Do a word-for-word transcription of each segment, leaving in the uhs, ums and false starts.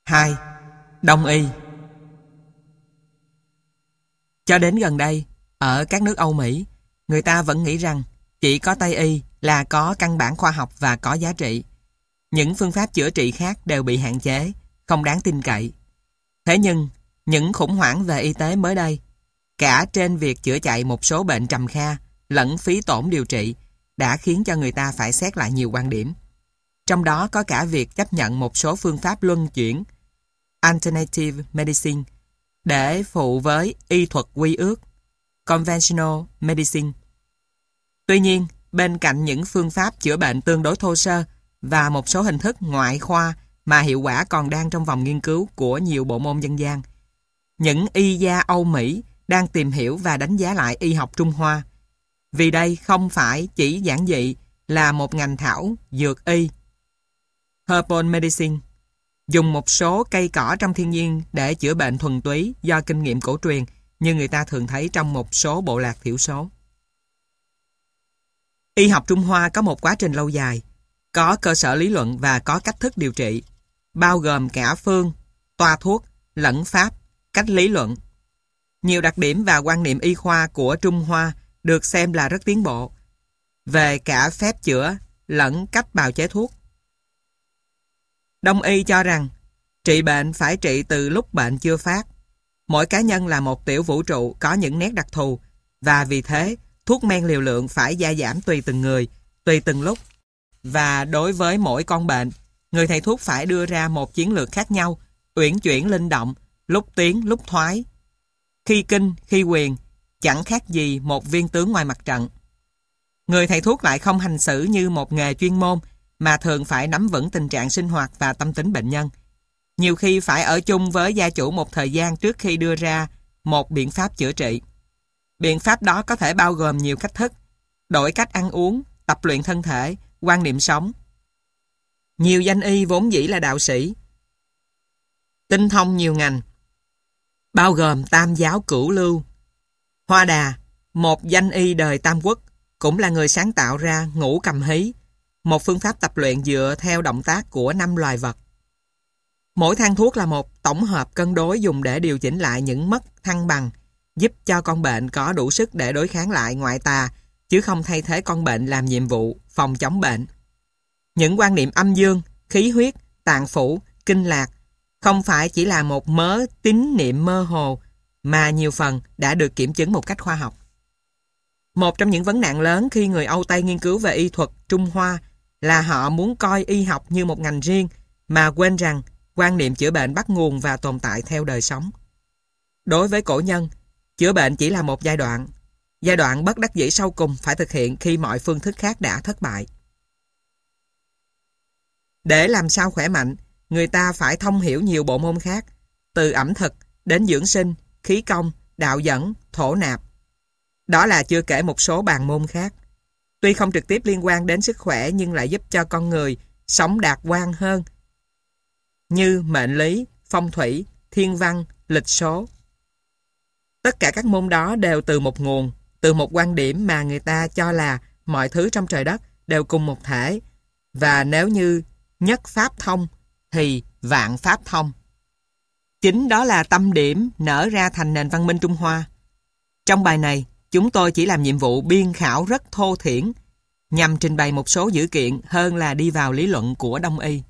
hai. Đông y. Cho đến gần đây, ở các nước Âu Mỹ, người ta vẫn nghĩ rằng chỉ có Tây y là có căn bản khoa học và có giá trị. Những phương pháp chữa trị khác đều bị hạn chế, không đáng tin cậy. Thế nhưng, những khủng hoảng về y tế mới đây, cả trên việc chữa chạy một số bệnh trầm kha, lẫn phí tổn điều trị, đã khiến cho người ta phải xét lại nhiều quan điểm. Trong đó có cả việc chấp nhận một số phương pháp luân chuyển, alternative medicine, để phụ với y thuật quy ước, conventional medicine. Tuy nhiên, bên cạnh những phương pháp chữa bệnh tương đối thô sơ và một số hình thức ngoại khoa mà hiệu quả còn đang trong vòng nghiên cứu của nhiều bộ môn dân gian, những y gia Âu Mỹ đang tìm hiểu và đánh giá lại y học Trung Hoa. Vì đây không phải chỉ giản dị là một ngành thảo dược y, herbal medicine, dùng một số cây cỏ trong thiên nhiên để chữa bệnh thuần túy do kinh nghiệm cổ truyền như người ta thường thấy trong một số bộ lạc thiểu số. Y học Trung Hoa có một quá trình lâu dài, có cơ sở lý luận và có cách thức điều trị, bao gồm cả phương, toa thuốc, lẫn pháp, cách lý luận. Nhiều đặc điểm và quan niệm y khoa của Trung Hoa được xem là rất tiến bộ, về cả phép chữa lẫn cách bào chế thuốc. Đông y cho rằng trị bệnh phải trị từ lúc bệnh chưa phát. Mỗi cá nhân là một tiểu vũ trụ có những nét đặc thù, và vì thế thuốc men liều lượng phải gia giảm tùy từng người, tùy từng lúc. Và đối với mỗi con bệnh, người thầy thuốc phải đưa ra một chiến lược khác nhau, uyển chuyển linh động, lúc tiến lúc thoái, khi kinh khi quyền, chẳng khác gì một viên tướng ngoài mặt trận. Người thầy thuốc lại không hành xử như một nghề chuyên môn, mà thường phải nắm vững tình trạng sinh hoạt và tâm tính bệnh nhân. Nhiều khi phải ở chung với gia chủ một thời gian trước khi đưa ra một biện pháp chữa trị. Biện pháp đó có thể bao gồm nhiều cách thức, đổi cách ăn uống, tập luyện thân thể, quan niệm sống. Nhiều danh y vốn dĩ là đạo sĩ, tinh thông nhiều ngành, bao gồm Tam giáo cửu lưu. Hoa Đà, một danh y đời Tam Quốc, cũng là người sáng tạo ra ngũ cầm hí, một phương pháp tập luyện dựa theo động tác của năm loài vật. Mỗi thang thuốc là một tổng hợp cân đối dùng để điều chỉnh lại những mất thăng bằng, giúp cho con bệnh có đủ sức để đối kháng lại ngoại tà, chứ không thay thế con bệnh làm nhiệm vụ phòng chống bệnh. Những quan niệm âm dương, khí huyết, tạng phủ, kinh lạc không phải chỉ là một mớ tín niệm mơ hồ, mà nhiều phần đã được kiểm chứng một cách khoa học. Một trong những vấn nạn lớn khi người Âu Tây nghiên cứu về y thuật Trung Hoa là họ muốn coi y học như một ngành riêng, mà quên rằng quan niệm chữa bệnh bắt nguồn và tồn tại theo đời sống. Đối với cổ nhân, chữa bệnh chỉ là một giai đoạn. Giai đoạn bất đắc dĩ sau cùng phải thực hiện khi mọi phương thức khác đã thất bại. Để làm sao khỏe mạnh, người ta phải thông hiểu nhiều bộ môn khác, từ ẩm thực đến dưỡng sinh, khí công, đạo dẫn, thổ nạp. Đó là chưa kể một số bàn môn khác. Tuy không trực tiếp liên quan đến sức khỏe nhưng lại giúp cho con người sống đạt quan hơn, như mệnh lý, phong thủy, thiên văn, lịch số. Tất cả các môn đó đều từ một nguồn, từ một quan điểm mà người ta cho là mọi thứ trong trời đất đều cùng một thể, và nếu như nhất pháp thông thì vạn pháp thông. Chính đó là tâm điểm nở ra thành nền văn minh Trung Hoa. Trong bài này, chúng tôi chỉ làm nhiệm vụ biên khảo rất thô thiển, nhằm trình bày một số dữ kiện hơn là đi vào lý luận của Đông y.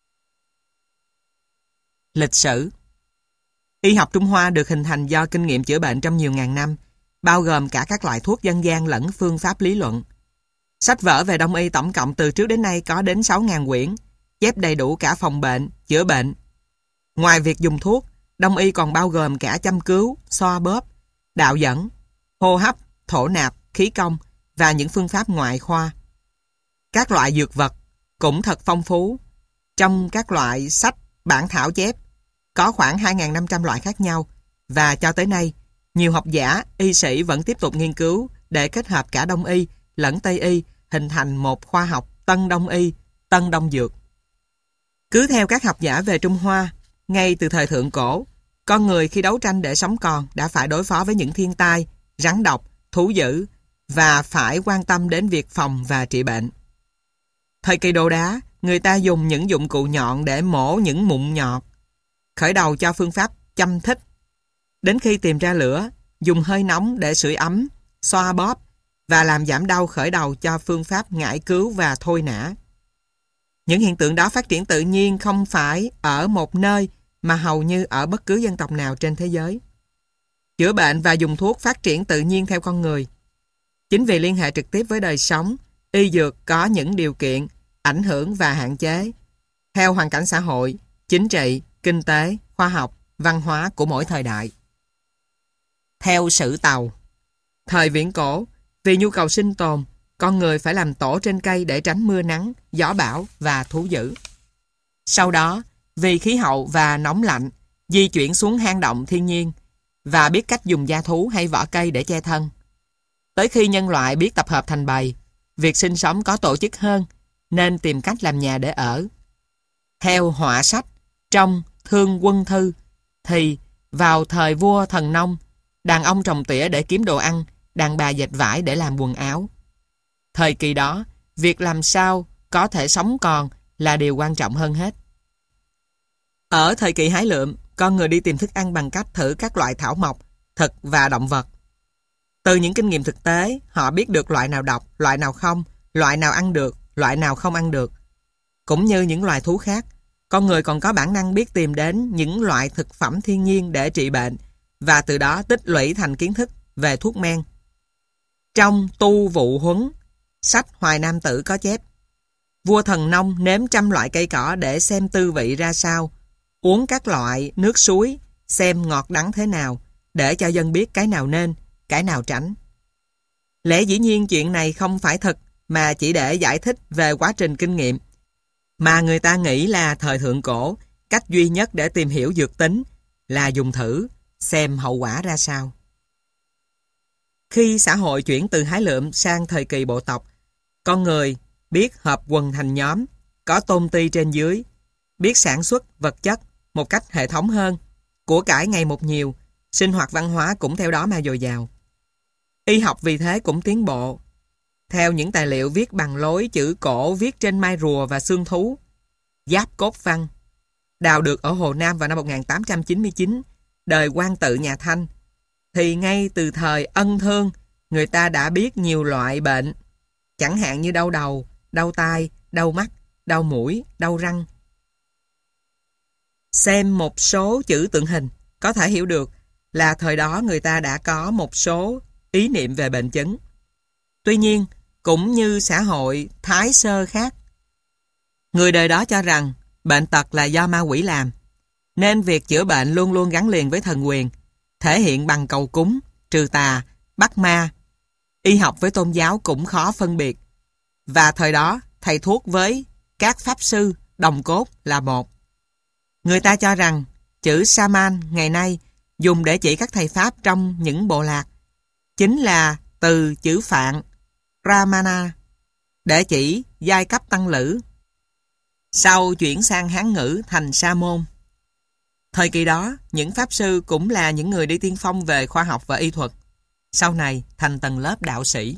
Lịch sử. Y học Trung Hoa được hình thành do kinh nghiệm chữa bệnh trong nhiều ngàn năm, bao gồm cả các loại thuốc dân gian lẫn phương pháp lý luận. Sách vở về Đông y tổng cộng từ trước đến nay có đến sáu nghìn quyển, chép đầy đủ cả phòng bệnh, chữa bệnh. Ngoài việc dùng thuốc, Đông y còn bao gồm cả châm cứu, xoa bóp, đạo dẫn, hô hấp, thổ nạp, khí công và những phương pháp ngoại khoa. Các loại dược vật cũng thật phong phú. Trong các loại sách, bản thảo chép, có khoảng hai nghìn năm trăm loại khác nhau, và cho tới nay, nhiều học giả, y sĩ vẫn tiếp tục nghiên cứu để kết hợp cả Đông y lẫn Tây y, hình thành một khoa học Tân Đông y, Tân Đông dược. Cứ theo các học giả về Trung Hoa, ngay từ thời thượng cổ, con người khi đấu tranh để sống còn đã phải đối phó với những thiên tai, rắn độc, thú dữ và phải quan tâm đến việc phòng và trị bệnh. Thời kỳ đồ đá, người ta dùng những dụng cụ nhọn để mổ những mụn nhọt. khởi đầu cho phương pháp châm thích. Đến khi tìm ra lửa, dùng hơi nóng để sưởi ấm, xoa bóp và làm giảm đau khởi đầu cho phương pháp ngải cứu và thôi nã. Những hiện tượng đó phát triển tự nhiên không phải ở một nơi mà hầu như ở bất cứ dân tộc nào trên thế giới. Chữa bệnh và dùng thuốc phát triển tự nhiên theo con người. Chính vì liên hệ trực tiếp với đời sống, y dược có những điều kiện, ảnh hưởng và hạn chế theo hoàn cảnh xã hội, chính trị, kinh tế, khoa học, văn hóa của mỗi thời đại. Theo Sử Tàu, thời viễn cổ, vì nhu cầu sinh tồn, con người phải làm tổ trên cây để tránh mưa nắng, gió bão và thú dữ. Sau đó, vì khí hậu và nóng lạnh, di chuyển xuống hang động thiên nhiên và biết cách dùng da thú hay vỏ cây để che thân. Tới khi nhân loại biết tập hợp thành bầy, việc sinh sống có tổ chức hơn, nên tìm cách làm nhà để ở. Theo họa sách trong Thương Quân Thư, thì vào thời vua Thần Nông, đàn ông trồng tỉa để kiếm đồ ăn, đàn bà dệt vải để làm quần áo. Thời kỳ đó, việc làm sao có thể sống còn là điều quan trọng hơn hết. Ở thời kỳ hái lượm, con người đi tìm thức ăn bằng cách thử các loại thảo mộc, thực và động vật. Từ những kinh nghiệm thực tế, họ biết được loại nào độc, loại nào không, loại nào ăn được, loại nào không ăn được. Cũng như những loài thú khác, con người còn có bản năng biết tìm đến những loại thực phẩm thiên nhiên để trị bệnh và từ đó tích lũy thành kiến thức về thuốc men. Trong Tu Vụ Huấn, sách Hoài Nam Tử có chép: vua Thần Nông nếm trăm loại cây cỏ để xem tư vị ra sao, uống các loại nước suối xem ngọt đắng thế nào, để cho dân biết cái nào nên, cái nào tránh. Lẽ dĩ nhiên chuyện này không phải thật, mà chỉ để giải thích về quá trình kinh nghiệm, mà người ta nghĩ là thời thượng cổ, cách duy nhất để tìm hiểu dược tính là dùng thử, xem hậu quả ra sao. Khi xã hội chuyển từ hái lượm sang thời kỳ bộ tộc, con người biết hợp quần thành nhóm, có tôn ti trên dưới, biết sản xuất vật chất một cách hệ thống hơn, của cải ngày một nhiều, sinh hoạt văn hóa cũng theo đó mà dồi dào. Y học vì thế cũng tiến bộ. Theo những tài liệu viết bằng lối chữ cổ viết trên mai rùa và xương thú, Giáp Cốt Văn, đào được ở Hồ Nam vào năm một nghìn tám trăm chín mươi chín, đời Quang Tự nhà Thanh, thì ngay từ thời Ân Thương, người ta đã biết nhiều loại bệnh, chẳng hạn như đau đầu, đau tai, đau mắt, đau mũi, đau răng. Xem một số chữ tượng hình, có thể hiểu được là thời đó người ta đã có một số ý niệm về bệnh chứng. Tuy nhiên, cũng như xã hội Thái Sơ khác, người đời đó cho rằng bệnh tật là do ma quỷ làm, nên việc chữa bệnh luôn luôn gắn liền với thần quyền, thể hiện bằng cầu cúng, trừ tà, bắt ma. Y học với tôn giáo cũng khó phân biệt, và thời đó thầy thuốc với các pháp sư đồng cốt là một. Người ta cho rằng chữ Saman ngày nay dùng để chỉ các thầy pháp trong những bộ lạc chính là từ chữ Phạn Ramana để chỉ giai cấp tăng lữ, sau chuyển sang Hán ngữ thành Sa môn. Thời kỳ đó, những pháp sư cũng là những người đi tiên phong về khoa học và y thuật, sau này thành tầng lớp đạo sĩ.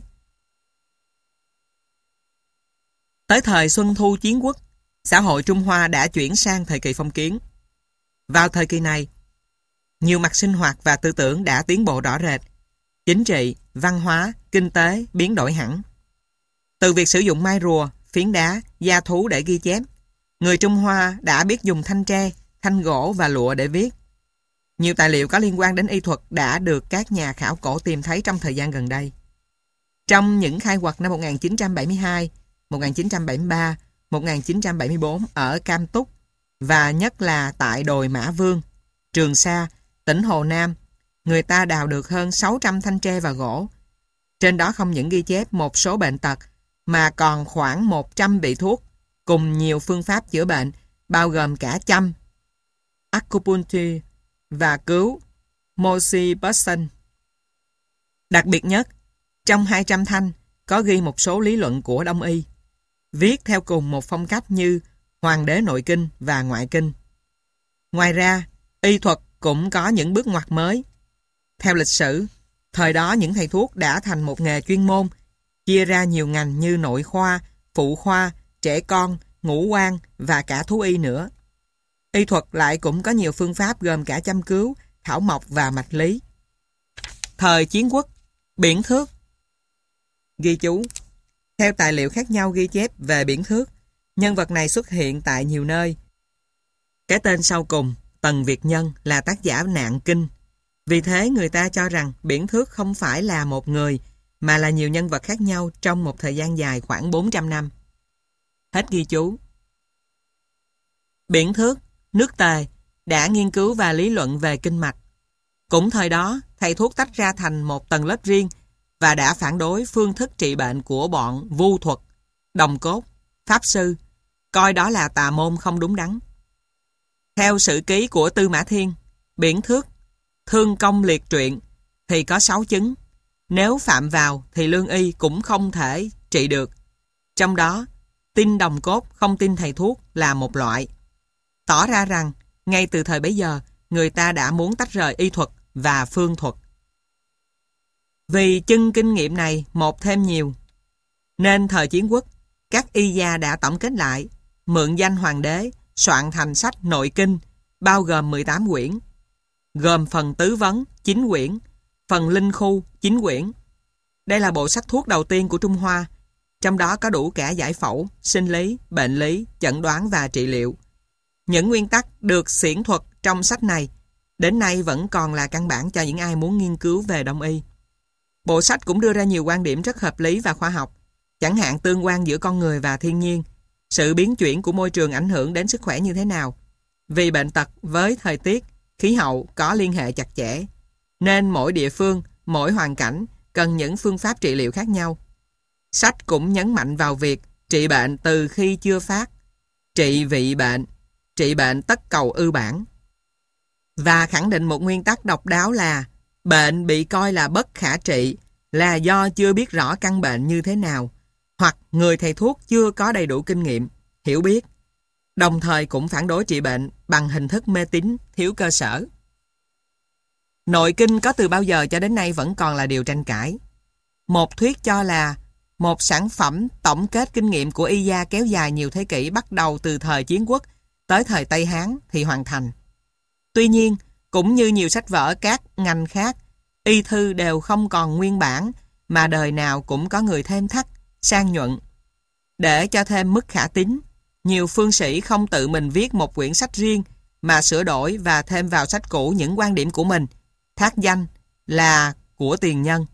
Tới thời Xuân Thu Chiến Quốc, xã hội Trung Hoa đã chuyển sang thời kỳ phong kiến. Vào thời kỳ này, nhiều mặt sinh hoạt và tư tưởng đã tiến bộ rõ rệt. Chính trị, văn hóa, kinh tế biến đổi hẳn. Từ việc sử dụng mai rùa, phiến đá, da thú để ghi chép, người Trung Hoa đã biết dùng thanh tre, thanh gỗ và lụa để viết. Nhiều tài liệu có liên quan đến y thuật đã được các nhà khảo cổ tìm thấy trong thời gian gần đây. Trong những khai quật năm một nghìn chín trăm bảy mươi hai, một nghìn chín trăm bảy mươi ba, một nghìn chín trăm bảy mươi bốn ở Cam Túc và nhất là tại đồi Mã Vương, Trường Sa, tỉnh Hồ Nam, người ta đào được hơn sáu trăm thanh tre và gỗ. Trên đó không những ghi chép một số bệnh tật mà còn khoảng một trăm vị thuốc cùng nhiều phương pháp chữa bệnh bao gồm cả châm, acupuncture và cứu Moxie Person. Đặc biệt nhất, trong hai trăm thanh có ghi một số lý luận của Đông y, viết theo cùng một phong cách như Hoàng đế nội kinh và ngoại kinh. Ngoài ra, y thuật cũng có những bước ngoặt mới. Theo lịch sử, thời đó những thầy thuốc đã thành một nghề chuyên môn, chia ra nhiều ngành như nội khoa, phụ khoa, trẻ con, ngũ quan và cả thú y nữa. Y thuật lại cũng có nhiều phương pháp gồm cả châm cứu, thảo mộc và mạch lý. Thời chiến quốc, biển thước. Ghi chú. Theo tài liệu khác nhau ghi chép về biển thước, nhân vật này xuất hiện tại nhiều nơi. Cái tên sau cùng, Tần Việt Nhân, là tác giả Nạn Kinh. Vì thế người ta cho rằng biển thước không phải là một người, mà là nhiều nhân vật khác nhau trong một thời gian dài khoảng bốn trăm năm. Hết ghi chú. Biển thước, nước Tề, đã nghiên cứu và lý luận về kinh mạch. Cũng thời đó, thầy thuốc tách ra thành một tầng lớp riêng và đã phản đối phương thức trị bệnh của bọn vu thuật, đồng cốt, pháp sư, coi đó là tà môn không đúng đắn. Theo sử ký của Tư Mã Thiên, biển thước, thương công liệt truyện thì có sáu chứng. Nếu phạm vào thì lương y cũng không thể trị được. Trong đó, tin đồng cốt không tin thầy thuốc là một loại. Tỏ ra rằng, ngay từ thời bấy giờ, người ta đã muốn tách rời y thuật và phương thuật. Vì chân kinh nghiệm này một thêm nhiều, nên thời chiến quốc, các y gia đã tổng kết lại, mượn danh hoàng đế, soạn thành sách Nội Kinh, bao gồm mười tám quyển, gồm phần tứ vấn, chín quyển, phần linh khu, chín quyển. Đây là bộ sách thuốc đầu tiên của Trung Hoa, trong đó có đủ cả giải phẫu, sinh lý, bệnh lý, chẩn đoán và trị liệu. Những nguyên tắc được xiển thuật trong sách này đến nay vẫn còn là căn bản cho những ai muốn nghiên cứu về đông y. Bộ sách cũng đưa ra nhiều quan điểm rất hợp lý và khoa học, chẳng hạn tương quan giữa con người và thiên nhiên, sự biến chuyển của môi trường ảnh hưởng đến sức khỏe như thế nào. Vì bệnh tật với thời tiết, khí hậu có liên hệ chặt chẽ, nên mỗi địa phương, mỗi hoàn cảnh cần những phương pháp trị liệu khác nhau. Sách cũng nhấn mạnh vào việc trị bệnh từ khi chưa phát, trị vị bệnh, trị bệnh tất cầu ư bản, và khẳng định một nguyên tắc độc đáo là bệnh bị coi là bất khả trị là do chưa biết rõ căn bệnh như thế nào, hoặc người thầy thuốc chưa có đầy đủ kinh nghiệm, hiểu biết. Đồng thời cũng phản đối trị bệnh bằng hình thức mê tín, thiếu cơ sở. Nội kinh có từ bao giờ cho đến nay vẫn còn là điều tranh cãi. Một thuyết cho là một sản phẩm tổng kết kinh nghiệm của y gia kéo dài nhiều thế kỷ bắt đầu từ thời chiến quốc tới thời Tây Hán thì hoàn thành. Tuy nhiên, cũng như nhiều sách vở các ngành khác, y thư đều không còn nguyên bản mà đời nào cũng có người thêm thắt, sang nhuận. Để cho thêm mức khả tín, nhiều phương sĩ không tự mình viết một quyển sách riêng mà sửa đổi và thêm vào sách cũ những quan điểm của mình, thác danh là của tiền nhân.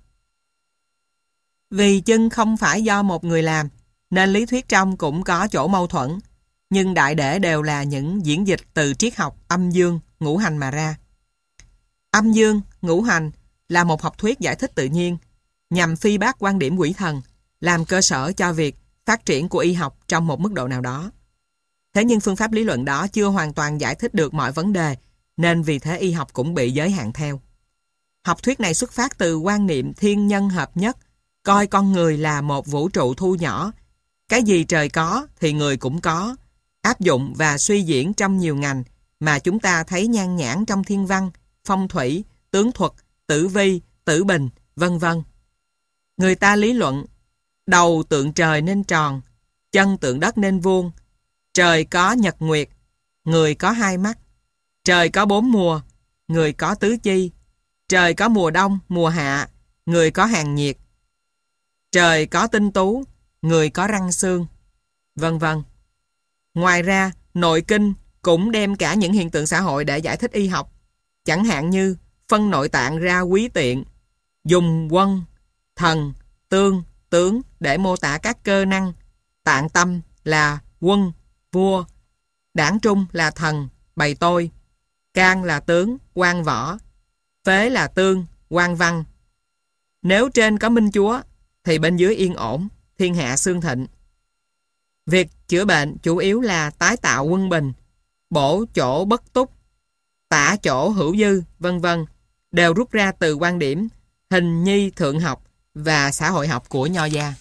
Vì chân không phải do một người làm, nên lý thuyết trong cũng có chỗ mâu thuẫn, nhưng đại để đều là những diễn dịch từ triết học âm dương, ngũ hành mà ra. Âm dương, ngũ hành là một học thuyết giải thích tự nhiên, nhằm phi bác quan điểm quỷ thần, làm cơ sở cho việc phát triển của y học trong một mức độ nào đó. Thế nhưng phương pháp lý luận đó chưa hoàn toàn giải thích được mọi vấn đề, nên vì thế y học cũng bị giới hạn theo. Học thuyết này xuất phát từ quan niệm thiên nhân hợp nhất, coi con người là một vũ trụ thu nhỏ. Cái gì trời có thì người cũng có, áp dụng và suy diễn trong nhiều ngành mà chúng ta thấy nhan nhản trong thiên văn, phong thủy, tướng thuật, tử vi, tử bình, vân vân. Người ta lý luận, đầu tượng trời nên tròn, chân tượng đất nên vuông, trời có nhật nguyệt, người có hai mắt, trời có bốn mùa, người có tứ chi, trời có mùa đông, mùa hạ, người có hàng nhiệt, trời có tinh tú, người có răng xương, vân vân. Ngoài ra, nội kinh cũng đem cả những hiện tượng xã hội để giải thích y học, chẳng hạn như phân nội tạng ra quý tiện, dùng quân, thần, tương, tướng để mô tả các cơ năng, tạng tâm là quân, vua, đảng trung là thần, bày tôi, can là tướng, quan võ, phế là tương, quan văn. Nếu trên có minh chúa, thì bên dưới yên ổn, thiên hạ xương thịnh. Việc chữa bệnh chủ yếu là tái tạo quân bình, bổ chỗ bất túc, tả chỗ hữu dư, vân vân, đều rút ra từ quan điểm hình nhi thượng học và xã hội học của Nho gia.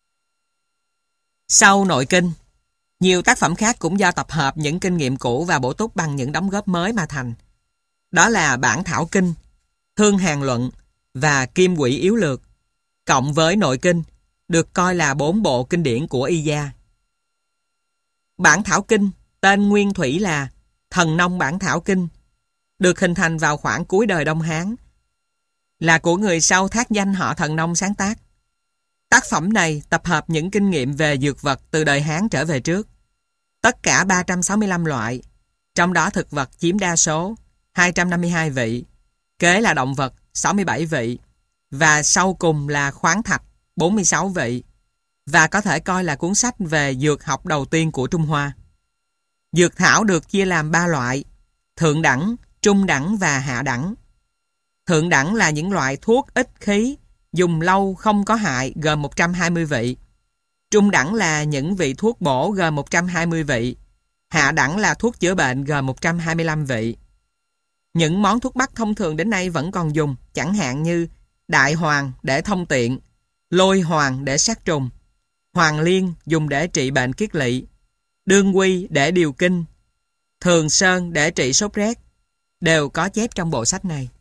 Sau nội kinh, nhiều tác phẩm khác cũng do tập hợp những kinh nghiệm cũ và bổ túc bằng những đóng góp mới mà thành. Đó là Bản Thảo Kinh, Thương Hàn Luận và Kim Quỹ Yếu Lược, cộng với nội kinh, được coi là bốn bộ kinh điển của y gia. Bản Thảo Kinh tên nguyên thủy là Thần Nông Bản Thảo Kinh, được hình thành vào khoảng cuối đời Đông Hán, là của người sau thác danh họ Thần Nông sáng tác. Tác phẩm này tập hợp những kinh nghiệm về dược vật từ đời Hán trở về trước. Tất cả ba trăm sáu mươi lăm loại, trong đó thực vật chiếm đa số, hai trăm năm mươi hai vị, kế là động vật, sáu mươi bảy vị, và sau cùng là khoáng thạch, bốn mươi sáu vị, và có thể coi là cuốn sách về dược học đầu tiên của Trung Hoa. Dược thảo được chia làm ba loại: thượng đẳng, trung đẳng và hạ đẳng. Thượng đẳng là những loại thuốc ít khí, dùng lâu không có hại, gồm một trăm hai mươi vị. Trung đẳng là những vị thuốc bổ, gồm một trăm hai mươi vị. Hạ đẳng là thuốc chữa bệnh, gồm một trăm hai mươi lăm vị. Những món thuốc bắc thông thường đến nay vẫn còn dùng, chẳng hạn như đại hoàng để thông tiện, lôi hoàng để sát trùng, hoàng liên dùng để trị bệnh kiết lỵ, đương quy để điều kinh, thường sơn để trị sốt rét, đều có chép trong bộ sách này.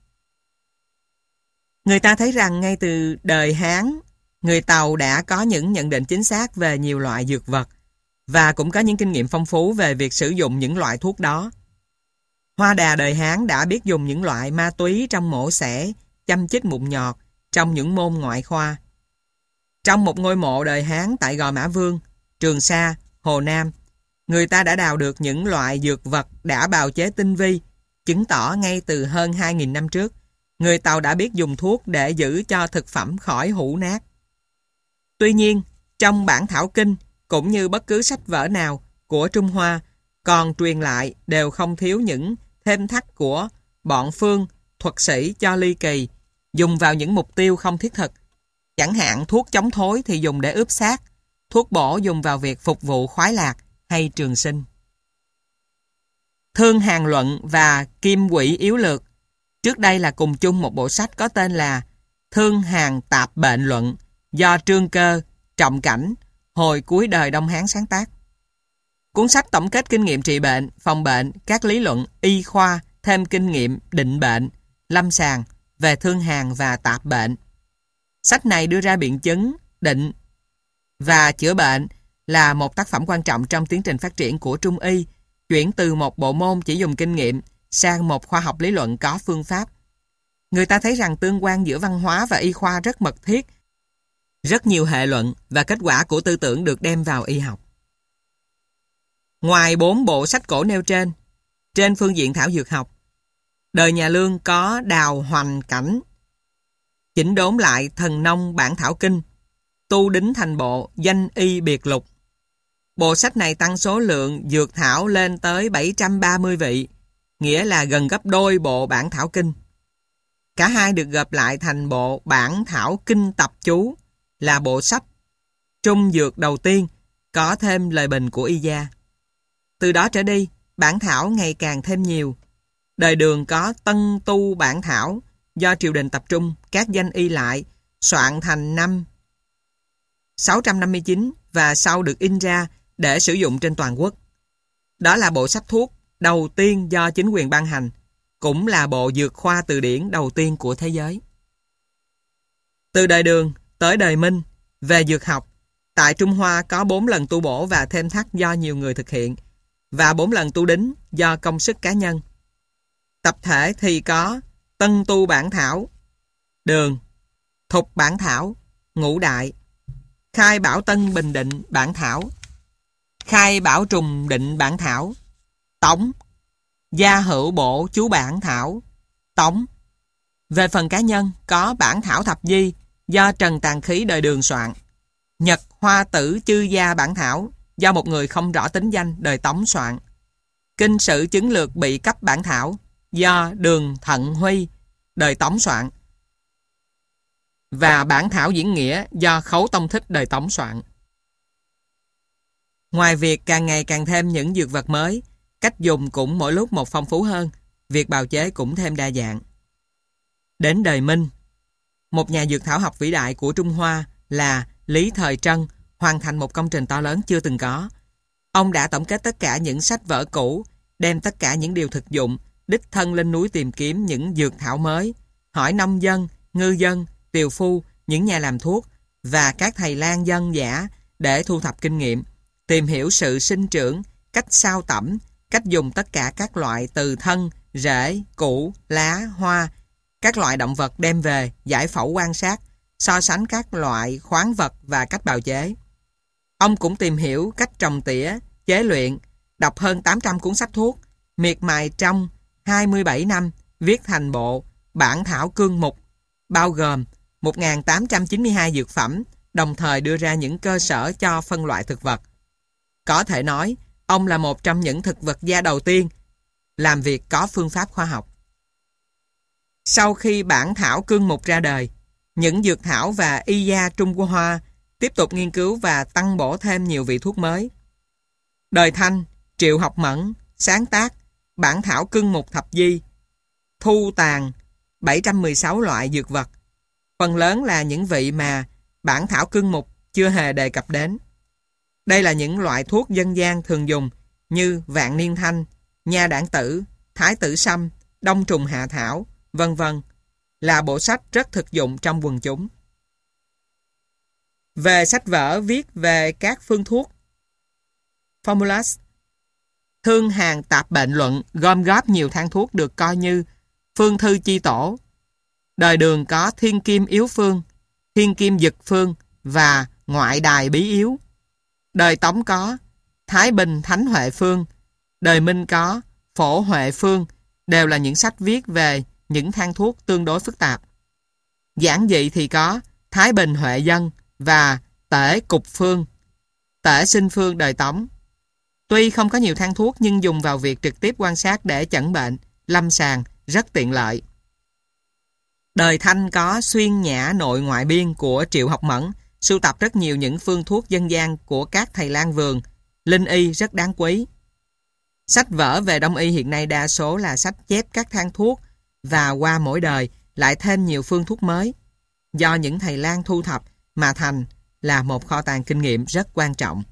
Người ta thấy rằng ngay từ đời Hán, người Tàu đã có những nhận định chính xác về nhiều loại dược vật và cũng có những kinh nghiệm phong phú về việc sử dụng những loại thuốc đó. Hoa Đà đời Hán đã biết dùng những loại ma túy trong mổ xẻ, châm chích mụn nhọt, trong những môn ngoại khoa. Trong một ngôi mộ đời Hán tại Gò Mã Vương, Trường Sa, Hồ Nam, người ta đã đào được những loại dược vật đã bào chế tinh vi, chứng tỏ ngay từ hơn hai nghìn năm trước, người Tàu đã biết dùng thuốc để giữ cho thực phẩm khỏi hủ nát. Tuy nhiên, trong Bản Thảo Kinh, cũng như bất cứ sách vở nào của Trung Hoa, còn truyền lại đều không thiếu những thêm thắt của bọn phương, thuật sĩ cho ly kỳ, dùng vào những mục tiêu không thiết thực. Chẳng hạn thuốc chống thối thì dùng để ướp xác, thuốc bổ dùng vào việc phục vụ khoái lạc hay trường sinh. Thương Hàn Luận và Kim Quỷ Yếu Lược trước đây là cùng chung một bộ sách có tên là Thương Hàn Tạp Bệnh Luận, do Trương Cơ, Trọng Cảnh, hồi cuối đời Đông Hán sáng tác. Cuốn sách tổng kết kinh nghiệm trị bệnh, phòng bệnh, các lý luận, y khoa, thêm kinh nghiệm, định bệnh, lâm sàng về thương hàn và tạp bệnh. Sách này đưa ra biện chứng, định và chữa bệnh là một tác phẩm quan trọng trong tiến trình phát triển của Trung y, chuyển từ một bộ môn chỉ dùng kinh nghiệm sang một khoa học lý luận có phương pháp. Người ta thấy rằng tương quan giữa văn hóa và y khoa rất mật thiết, rất nhiều hệ luận và kết quả của tư tưởng được đem vào y học. Ngoài bốn bộ sách cổ nêu trên, trên phương diện thảo dược học, đời nhà Lương có Đào Hoành Cảnh chỉnh đốn lại Thần Nông Bản Thảo Kinh, tu đính thành bộ Danh Y Biệt Lục. Bộ sách này tăng số lượng dược thảo lên tới bảy trăm ba mươi vị, nghĩa là gần gấp đôi bộ Bản Thảo Kinh. Cả hai được gộp lại thành bộ Bản Thảo Kinh Tập Chú, là bộ sách trung dược đầu tiên có thêm lời bình của y gia. Từ đó trở đi, bản thảo ngày càng thêm nhiều. Đời Đường có Tân Tu Bản Thảo, do triều đình tập trung các danh y lại, soạn thành năm sáu trăm năm mươi chín và sau được in ra để sử dụng trên toàn quốc. Đó là bộ sách thuốc đầu tiên do chính quyền ban hành, cũng là bộ dược khoa từ điển đầu tiên của thế giới. Từ đời Đường tới đời Minh, về dược học, tại Trung Hoa có bốn lần tu bổ và thêm thắt do nhiều người thực hiện, và bốn lần tu đính do công sức cá nhân. Tập thể thì có Tân Tu Bản Thảo, Đường, Thục Bản Thảo, Ngũ Đại, Khai Bảo Tân Bình Định Bản Thảo, Khai Bảo Trùng Định Bản Thảo, Tống, Gia Hữu Bộ Chú Bản Thảo, Tống. Về phần cá nhân có Bản Thảo Thập Di do Trần Tàn Khí đời Đường soạn, Nhật Hoa Tử Chư Gia Bản Thảo do một người không rõ tính danh đời Tống soạn, Kinh Sử Chứng Lược Bị Cấp Bản Thảo do Đường Thận Huy đời Tống soạn, và Bản Thảo Diễn Nghĩa do Khấu Tông Thích đời Tống soạn. Ngoài việc càng ngày càng thêm những dược vật mới, cách dùng cũng mỗi lúc một phong phú hơn, việc bào chế cũng thêm đa dạng. Đến đời Minh, một nhà dược thảo học vĩ đại của Trung Hoa là Lý Thời Trân hoàn thành một công trình to lớn chưa từng có. Ông đã tổng kết tất cả những sách vở cũ, đem tất cả những điều thực dụng, đích thân lên núi tìm kiếm những dược thảo mới, hỏi nông dân, ngư dân, tiều phu, những nhà làm thuốc và các thầy lang dân giả để thu thập kinh nghiệm, tìm hiểu sự sinh trưởng, cách sao tẩm, cách dùng tất cả các loại từ thân, rễ, củ, lá, hoa, các loại động vật đem về, giải phẫu quan sát, so sánh các loại khoáng vật và cách bào chế. Ông cũng tìm hiểu cách trồng tỉa, chế luyện, đọc hơn tám trăm cuốn sách thuốc, miệt mài trong hai mươi bảy năm viết thành bộ Bản thảo cương mục, bao gồm một nghìn tám trăm chín mươi hai dược phẩm, đồng thời đưa ra những cơ sở cho phân loại thực vật. Có thể nói, ông là một trong những thực vật gia đầu tiên làm việc có phương pháp khoa học. Sau khi bản thảo cương mục ra đời, những dược thảo và y gia Trung Hoa tiếp tục nghiên cứu và tăng bổ thêm nhiều vị thuốc mới. Đời Thanh, Triệu Học Mẫn sáng tác bản thảo cương mục thập di, thu tàn bảy trăm mười sáu loại dược vật, phần lớn là những vị mà bản thảo cương mục chưa hề đề cập đến. Đây là những loại thuốc dân gian thường dùng như vạn niên thanh, nha đản tử, thái tử sâm, đông trùng hạ thảo, vân vân, là bộ sách rất thực dụng trong quần chúng. Về sách vở viết về các phương thuốc, Formulas, Thương Hàn Tạp Bệnh Luận gom góp nhiều thang thuốc được coi như phương thư chi tổ. Đời Đường có Thiên Kim Yếu Phương, Thiên Kim Dực Phương và Ngoại Đài Bí Yếu. Đời Tống có Thái Bình Thánh Huệ Phương, đời Minh có Phổ Huệ Phương, đều là những sách viết về những thang thuốc tương đối phức tạp. Giản dị thì có Thái Bình Huệ Dân và Tể Cục Phương, Tể Sinh Phương đời Tống. Tuy không có nhiều thang thuốc nhưng dùng vào việc trực tiếp quan sát để chẩn bệnh, lâm sàng rất tiện lợi. Đời Thanh có Xuyên Nhã Nội Ngoại Biên của Triệu Học Mẫn, sưu tập rất nhiều những phương thuốc dân gian của các thầy lang vườn, linh y rất đáng quý. Sách vở về Đông y hiện nay đa số là sách chép các thang thuốc và qua mỗi đời lại thêm nhiều phương thuốc mới. Do những thầy lang thu thập mà thành là một kho tàng kinh nghiệm rất quan trọng.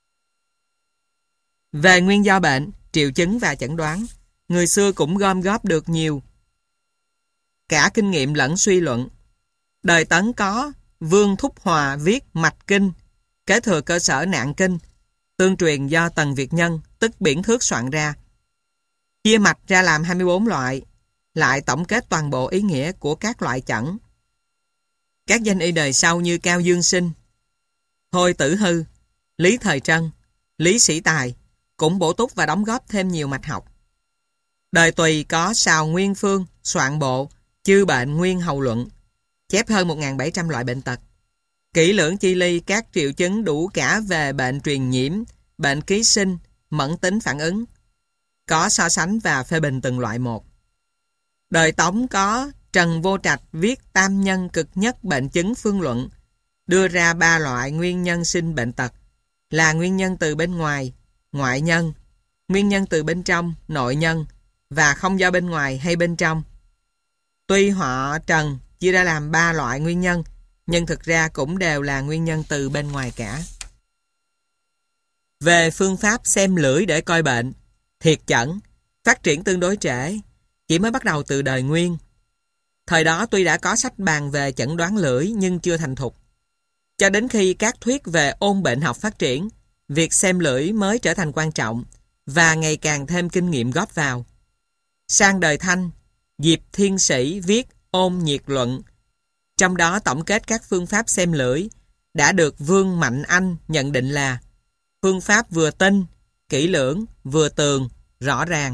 Về nguyên do bệnh, triệu chứng và chẩn đoán, người xưa cũng gom góp được nhiều cả kinh nghiệm lẫn suy luận. Đời Tấn có Vương Thúc Hòa viết Mạch Kinh, kế thừa cơ sở Nạn Kinh, tương truyền do Tần Việt Nhân, tức Biển Thước soạn ra. Chia mạch ra làm hai mươi bốn loại, lại tổng kết toàn bộ ý nghĩa của các loại chẩn. Các danh y đời sau như Cao Dương Sinh, Thôi Tử Hư, Lý Thời Trân, Lý Sĩ Tài cũng bổ túc và đóng góp thêm nhiều mạch học. Đời Tùy có Sào Nguyên Phương soạn bộ Chư Bệnh Nguyên Hầu Luận, chép hơn một nghìn bảy trăm loại bệnh tật. Kỹ lưỡng chi ly các triệu chứng đủ cả về bệnh truyền nhiễm, bệnh ký sinh, mẫn tính phản ứng. Có so sánh và phê bình từng loại một. Đời Tống có Trần Vô Trạch viết Tam Nhân Cực Nhất Bệnh Chứng Phương Luận, đưa ra ba loại nguyên nhân sinh bệnh tật, là nguyên nhân từ bên ngoài, ngoại nhân, nguyên nhân từ bên trong, nội nhân, và không do bên ngoài hay bên trong. Tuy họ Trần chia ra làm ba loại nguyên nhân, nhưng thực ra cũng đều là nguyên nhân từ bên ngoài cả. Về phương pháp xem lưỡi để coi bệnh, thiệt chẩn, phát triển tương đối trễ, chỉ mới bắt đầu từ đời Nguyên. Thời đó tuy đã có sách bàn về chẩn đoán lưỡi nhưng chưa thành thục. Cho đến khi các thuyết về ôn bệnh học phát triển, việc xem lưỡi mới trở thành quan trọng và ngày càng thêm kinh nghiệm góp vào. Sang đời Thanh, Diệp Thiên Sĩ viết Ôn Nhiệt Luận, trong đó tổng kết các phương pháp xem lưỡi, đã được Vương Mạnh Anh nhận định là phương pháp vừa tinh, kỹ lưỡng, vừa tường, rõ ràng.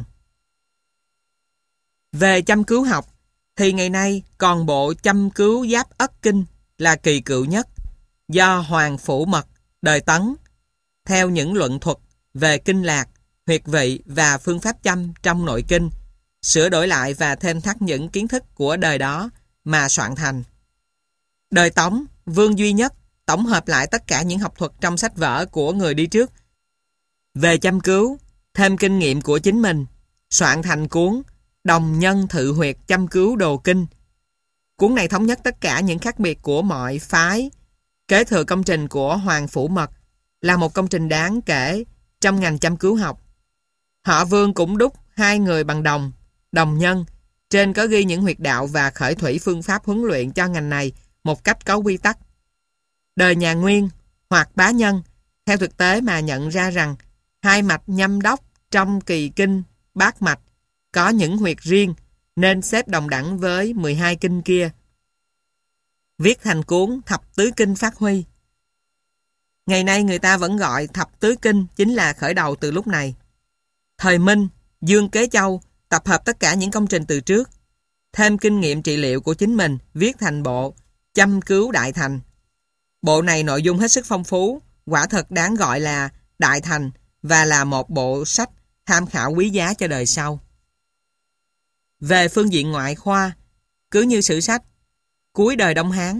Về châm cứu học, thì ngày nay còn bộ Châm Cứu Giáp Ất Kinh là kỳ cựu nhất, do Hoàng Phủ Mật, đời Tấn, theo những luận thuật về kinh lạc, huyệt vị và phương pháp châm trong nội kinh, sửa đổi lại và thêm thắt những kiến thức của đời đó mà soạn thành. Đời Tống, Vương Duy Nhất tổng hợp lại tất cả những học thuật trong sách vở của người đi trước về châm cứu, thêm kinh nghiệm của chính mình, soạn thành cuốn Đồng Nhân Thự Huyệt Châm Cứu Đồ Kinh. Cuốn này thống nhất tất cả những khác biệt của mọi phái, kế thừa công trình của Hoàng Phủ Mật, là một công trình đáng kể trong ngành châm cứu học. Họ Vương cũng đúc hai người bằng đồng, đồng nhân, trên có ghi những huyệt đạo và khởi thủy phương pháp huấn luyện cho ngành này một cách có quy tắc. Đời nhà Nguyên hoặc Bá Nhân, theo thực tế mà nhận ra rằng hai mạch nhâm đốc trong kỳ kinh bát mạch có những huyệt riêng nên xếp đồng đẳng với mười hai kinh kia. Viết thành cuốn Thập Tứ Kinh phát huy. Ngày nay người ta vẫn gọi Thập Tứ Kinh chính là khởi đầu từ lúc này. Thời Minh, Dương Kế Châu tập hợp tất cả những công trình từ trước, thêm kinh nghiệm trị liệu của chính mình viết thành bộ Châm Cứu Đại Thành. Bộ này nội dung hết sức phong phú, quả thật đáng gọi là đại thành và là một bộ sách tham khảo quý giá cho đời sau. Về phương diện ngoại khoa, cứ như sử sách cuối đời Đông Hán,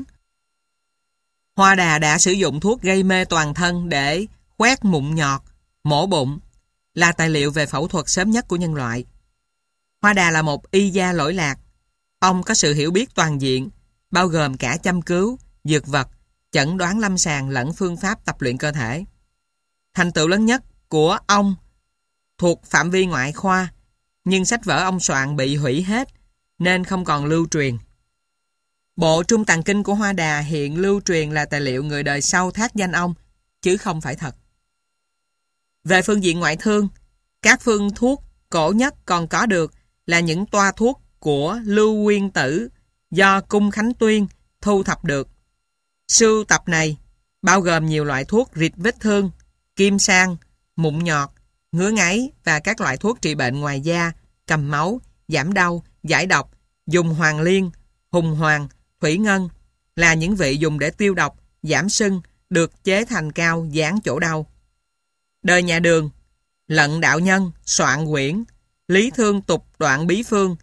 Hoa Đà đã sử dụng thuốc gây mê toàn thân để khoét mụn nhọt, mổ bụng, là tài liệu về phẫu thuật sớm nhất của nhân loại. Hoa Đà là một y gia lỗi lạc. Ông có sự hiểu biết toàn diện, bao gồm cả châm cứu, dược vật, chẩn đoán lâm sàng lẫn phương pháp tập luyện cơ thể. Thành tựu lớn nhất của ông thuộc phạm vi ngoại khoa, nhưng sách vở ông soạn bị hủy hết nên không còn lưu truyền. Bộ Trung Tàng Kinh của Hoa Đà hiện lưu truyền là tài liệu người đời sau thác danh ông, chứ không phải thật. Về phương diện ngoại thương, các phương thuốc cổ nhất còn có được là những toa thuốc của Lưu Nguyên Tử do Cung Khánh Tuyên thu thập được. Sưu tập này bao gồm nhiều loại thuốc rịt vết thương, kim sang, mụn nhọt, ngứa ngáy và các loại thuốc trị bệnh ngoài da, cầm máu, giảm đau, giải độc, dùng hoàng liên, hùng hoàng, thủy ngân là những vị dùng để tiêu độc, giảm sưng, được chế thành cao dán chỗ đau. Đời nhà Đường, Lận Đạo Nhân soạn quyển Lý Thương Tục Đoạn Bí Phương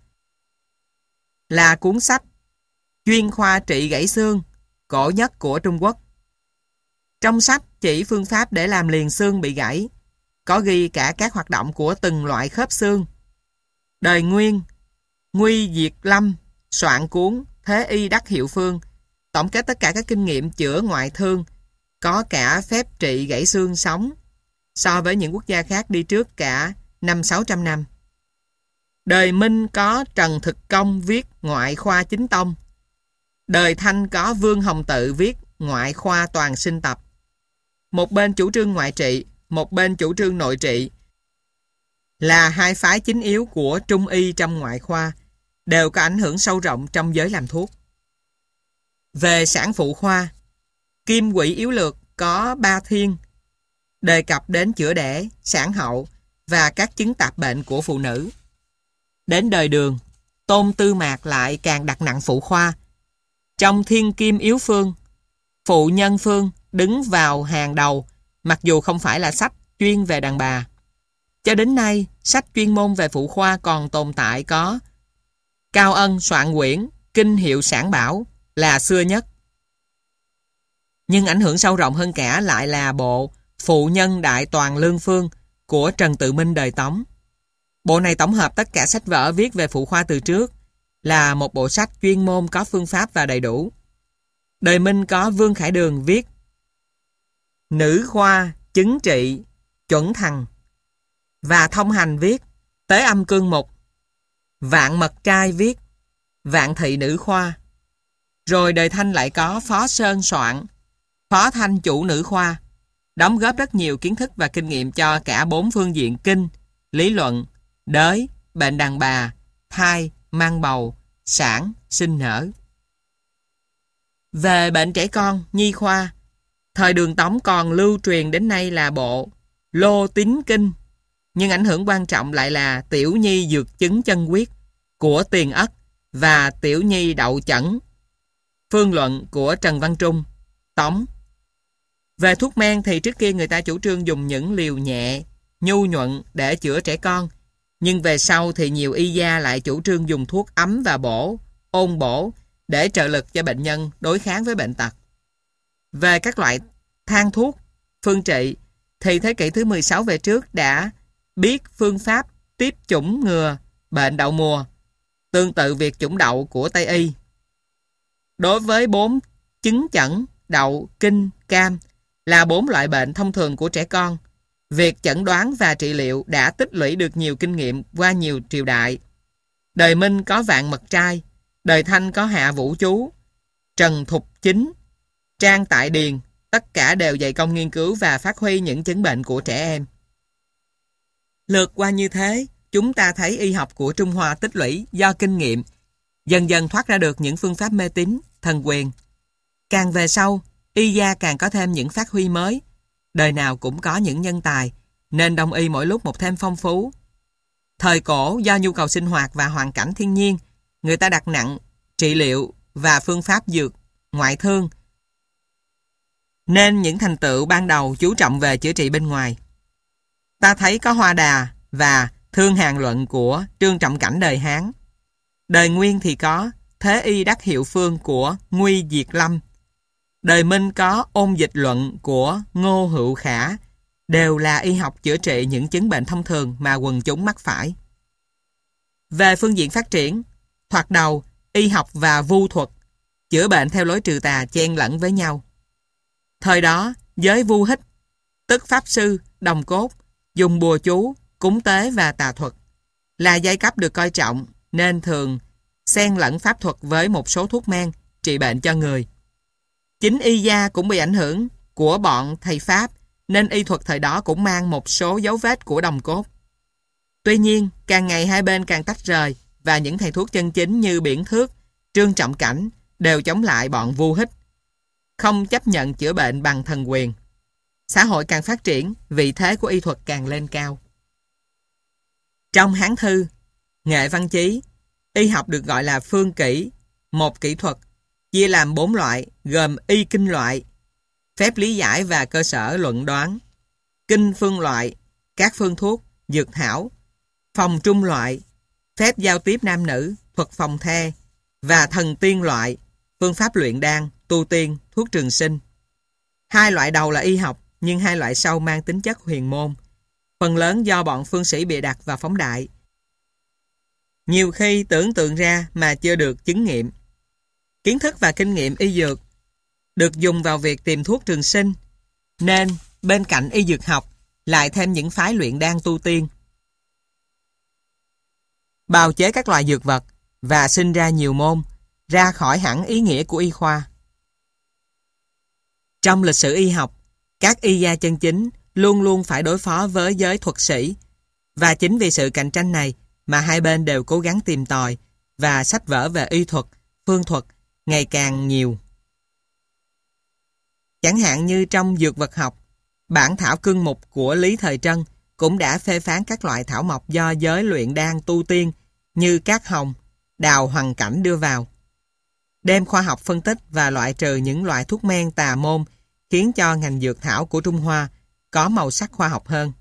là cuốn sách chuyên khoa trị gãy xương cổ nhất của Trung Quốc. Trong sách chỉ phương pháp để làm liền xương bị gãy, có ghi cả các hoạt động của từng loại khớp xương. Đời Nguyên, Nguy Diệt Lâm soạn cuốn Thế Y Đắc Hiệu Phương, tổng kết tất cả các kinh nghiệm chữa ngoại thương, có cả phép trị gãy xương sống, so với những quốc gia khác đi trước cả năm sáu trăm năm. Đời Minh có Trần Thực Công viết Ngoại khoa Chính tông. Đời Thanh có Vương Hồng Tự viết Ngoại khoa Toàn sinh tập. Một bên chủ trương ngoại trị, một bên chủ trương nội trị, là hai phái chính yếu của Trung y trong ngoại khoa, đều có ảnh hưởng sâu rộng trong giới làm thuốc. Về sản phụ khoa, Kim Quỹ Yếu Lược có Ba Thiên, đề cập đến chữa đẻ, sản hậu và các chứng tạp bệnh của phụ nữ. Đến đời Đường, Tôn Tư Mạc lại càng đặt nặng phụ khoa. Trong Thiên Kim Yếu Phương, Phụ Nhân Phương đứng vào hàng đầu, mặc dù không phải là sách chuyên về đàn bà. Cho đến nay, sách chuyên môn về phụ khoa còn tồn tại có Cao Ân soạn quyển Kinh Hiệu Sản Bảo là xưa nhất. Nhưng ảnh hưởng sâu rộng hơn cả lại là bộ Phụ Nhân Đại Toàn Lương Phương của Trần Tự Minh đời Tống. Bộ này tổng hợp tất cả sách vở viết về phụ khoa từ trước, là một bộ sách chuyên môn có phương pháp và đầy đủ. Đời Minh có Vương Khải Đường viết Nữ khoa chứng trị chuẩn thằng, và Thông Hành viết Tế Âm Cương Mục, Vạn Mật Trai viết Vạn Thị Nữ Khoa. Rồi đời Thanh lại có Phó Sơn soạn Phó Thanh Chủ Nữ Khoa, đóng góp rất nhiều kiến thức và kinh nghiệm cho cả bốn phương diện kinh, lý luận, đới, bệnh đàn bà, thai, mang bầu, sản, sinh nở. Về bệnh trẻ con, nhi khoa, thời Đường Tống còn lưu truyền đến nay là bộ Lô Tín Kinh, nhưng ảnh hưởng quan trọng lại là Tiểu Nhi Dược Chứng Chân Quyết của Tiền Ất và Tiểu Nhi Đậu Chẩn, Phương Luận của Trần Văn Trung, Tống. Về thuốc men thì trước kia người ta chủ trương dùng những liều nhẹ, nhu nhuận để chữa trẻ con, nhưng về sau thì nhiều y gia lại chủ trương dùng thuốc ấm và bổ, ôn bổ để trợ lực cho bệnh nhân đối kháng với bệnh tật. Về các loại thang thuốc, phương trị thì thế kỷ thứ mười sáu về trước đã biết phương pháp tiếp chủng ngừa bệnh đậu mùa, tương tự việc chủng đậu của Tây Y. Đối với bốn chứng chẩn, đậu, kinh, cam là bốn loại bệnh thông thường của trẻ con, việc chẩn đoán và trị liệu đã tích lũy được nhiều kinh nghiệm qua nhiều triều đại. Đời Minh có Vạn Mật Trai, đời Thanh có Hạ Vũ Chú, Trần Thục Chính, Trang Tại Điền, tất cả đều dày công nghiên cứu và phát huy những chứng bệnh của trẻ em. Lượt qua như thế, chúng ta thấy y học của Trung Hoa tích lũy do kinh nghiệm, dần dần thoát ra được những phương pháp mê tín, thần quyền. Càng về sau, y gia càng có thêm những phát huy mới. Đời nào cũng có những nhân tài, nên đông y mỗi lúc một thêm phong phú. Thời cổ, do nhu cầu sinh hoạt và hoàn cảnh thiên nhiên, người ta đặt nặng trị liệu và phương pháp dược, ngoại thương, nên những thành tựu ban đầu chú trọng về chữa trị bên ngoài. Ta thấy có Hoa Đà và Thương Hàn Luận của Trương Trọng Cảnh đời Hán. Đời Nguyên thì có Thế Y Đắc Hiệu Phương của Nguy Diệt Lâm. Đời Minh có Ôn Dịch Luận của Ngô Hữu Khả, đều là y học chữa trị những chứng bệnh thông thường mà quần chúng mắc phải. Về phương diện phát triển, thoạt đầu, y học và vu thuật, chữa bệnh theo lối trừ tà chen lẫn với nhau. Thời đó, giới vu hích, tức pháp sư, đồng cốt, dùng bùa chú, cúng tế và tà thuật, là giai cấp được coi trọng, nên thường xen lẫn pháp thuật với một số thuốc men, trị bệnh cho người. Chính y gia cũng bị ảnh hưởng của bọn thầy Pháp, nên y thuật thời đó cũng mang một số dấu vết của đồng cốt. Tuy nhiên, càng ngày hai bên càng tách rời, và những thầy thuốc chân chính như Biển Thước, Trương Trọng Cảnh đều chống lại bọn vu hích, không chấp nhận chữa bệnh bằng thần quyền. Xã hội càng phát triển, vị thế của y thuật càng lên cao. Trong Hán Thư, Nghệ Văn Chí, y học được gọi là phương kỹ, một kỹ thuật, chia làm bốn loại, gồm y kinh loại, phép lý giải và cơ sở luận đoán; kinh phương loại, các phương thuốc, dược thảo; phòng trung loại, phép giao tiếp nam nữ, thuật phòng the; và thần tiên loại, phương pháp luyện đan, tu tiên, thuốc trường sinh. Hai loại đầu là y học, nhưng hai loại sau mang tính chất huyền môn, phần lớn do bọn phương sĩ bịa đặt và phóng đại. Nhiều khi tưởng tượng ra mà chưa được chứng nghiệm. Kiến thức và kinh nghiệm y dược được dùng vào việc tìm thuốc trường sinh, nên bên cạnh y dược học lại thêm những phái luyện đan tu tiên, bào chế các loại dược vật và sinh ra nhiều môn, ra khỏi hẳn ý nghĩa của y khoa. Trong lịch sử y học, các y gia chân chính luôn luôn phải đối phó với giới thuật sĩ, và chính vì sự cạnh tranh này mà hai bên đều cố gắng tìm tòi, và sách vở về y thuật, phương thuật ngày càng nhiều. Chẳng hạn như trong dược vật học, bản thảo cương mục của Lý Thời Trân cũng đã phê phán các loại thảo mộc do giới luyện đan tu tiên như cát hồng, đào hoàng cảnh đưa vào, đem khoa học phân tích và loại trừ những loại thuốc men tà môn, khiến cho ngành dược thảo của Trung Hoa có màu sắc khoa học hơn.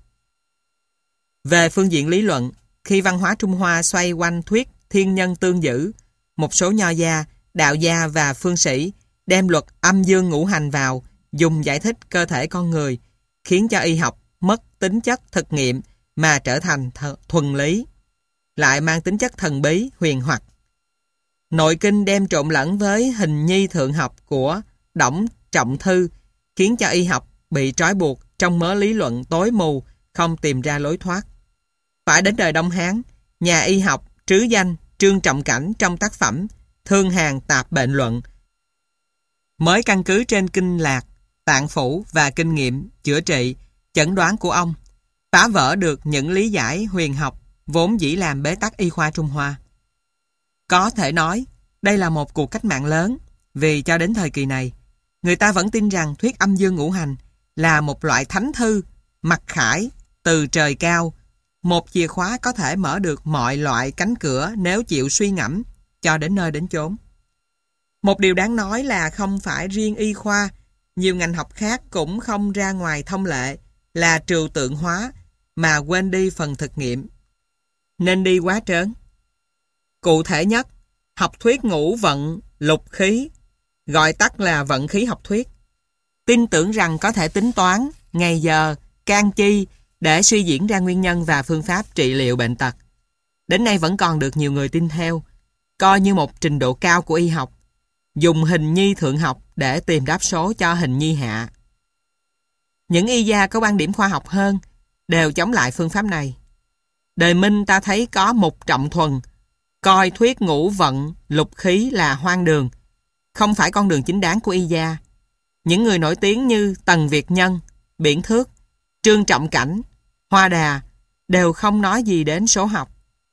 Về phương diện lý luận, khi văn hóa Trung Hoa xoay quanh thuyết thiên nhân tương giữ, một số nho gia, đạo gia và phương sĩ đem luật âm dương ngũ hành vào, dùng giải thích cơ thể con người, khiến cho y học mất tính chất thực nghiệm mà trở thành thuần lý, lại mang tính chất thần bí, huyền hoặc. Nội kinh đem trộn lẫn với hình nhi thượng học của Đổng Trọng Thư, khiến cho y học bị trói buộc trong mớ lý luận tối mù, không tìm ra lối thoát. Phải đến đời Đông Hán, nhà y học trứ danh Trương Trọng Cảnh trong tác phẩm Thương Hàn Tạp Bệnh Luận mới căn cứ trên kinh lạc, tạng phủ và kinh nghiệm chữa trị, chẩn đoán của ông, phá vỡ được những lý giải huyền học vốn dĩ làm bế tắc y khoa Trung Hoa. Có thể nói, đây là một cuộc cách mạng lớn, vì cho đến thời kỳ này, người ta vẫn tin rằng thuyết âm dương ngũ hành là một loại thánh thư, mặc khải, từ trời cao, một chìa khóa có thể mở được mọi loại cánh cửa nếu chịu suy ngẫm cho đến nơi đến chốn. Một điều đáng nói là không phải riêng y khoa, nhiều ngành học khác cũng không ra ngoài thông lệ là trừu tượng hóa mà quên đi phần thực nghiệm, nên đi quá trớn. Cụ thể nhất, học thuyết ngũ vận lục khí, gọi tắt là vận khí học thuyết, tin tưởng rằng có thể tính toán ngày giờ, can chi để suy diễn ra nguyên nhân và phương pháp trị liệu bệnh tật. Đến nay vẫn còn được nhiều người tin theo, coi như một trình độ cao của y học, dùng hình nhi thượng học để tìm đáp số cho hình nhi hạ. Những y gia có quan điểm khoa học hơn đều chống lại phương pháp này. Đời Minh ta thấy có Mục Trọng Thuần coi thuyết ngũ vận lục khí là hoang đường, không phải con đường chính đáng của y gia. Những người nổi tiếng như Tần Việt Nhân, Biển Thước, Trương Trọng Cảnh, Hoa Đà đều không nói gì đến số học.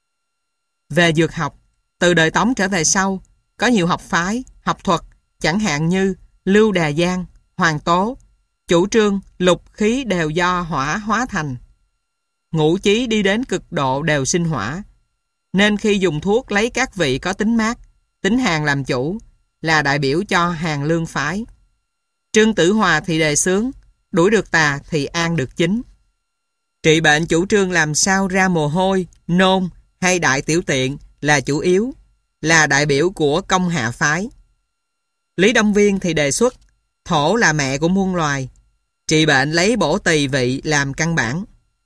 Về dược học, từ đời Tống trở về sau, có nhiều học phái, học thuật, chẳng hạn như Lưu Đà Giang, Hoàng Tố, chủ trương lục khí đều do hỏa hóa thành. Ngũ chí đi đến cực độ đều sinh hỏa, nên khi dùng thuốc lấy các vị có tính mát, tính hàn làm chủ, là đại biểu cho Hàn Lương phái. Trương Tử Hòa thì đề xướng, đuổi được tà thì an được chính. Trị bệnh chủ trương làm sao ra mồ hôi, nôn hay đại tiểu tiện là chủ yếu, là đại biểu của Công Hạ phái. Lý Đông Viên thì đề xuất, thổ là mẹ của muôn loài, trị bệnh lấy bổ tỳ vị làm căn bản,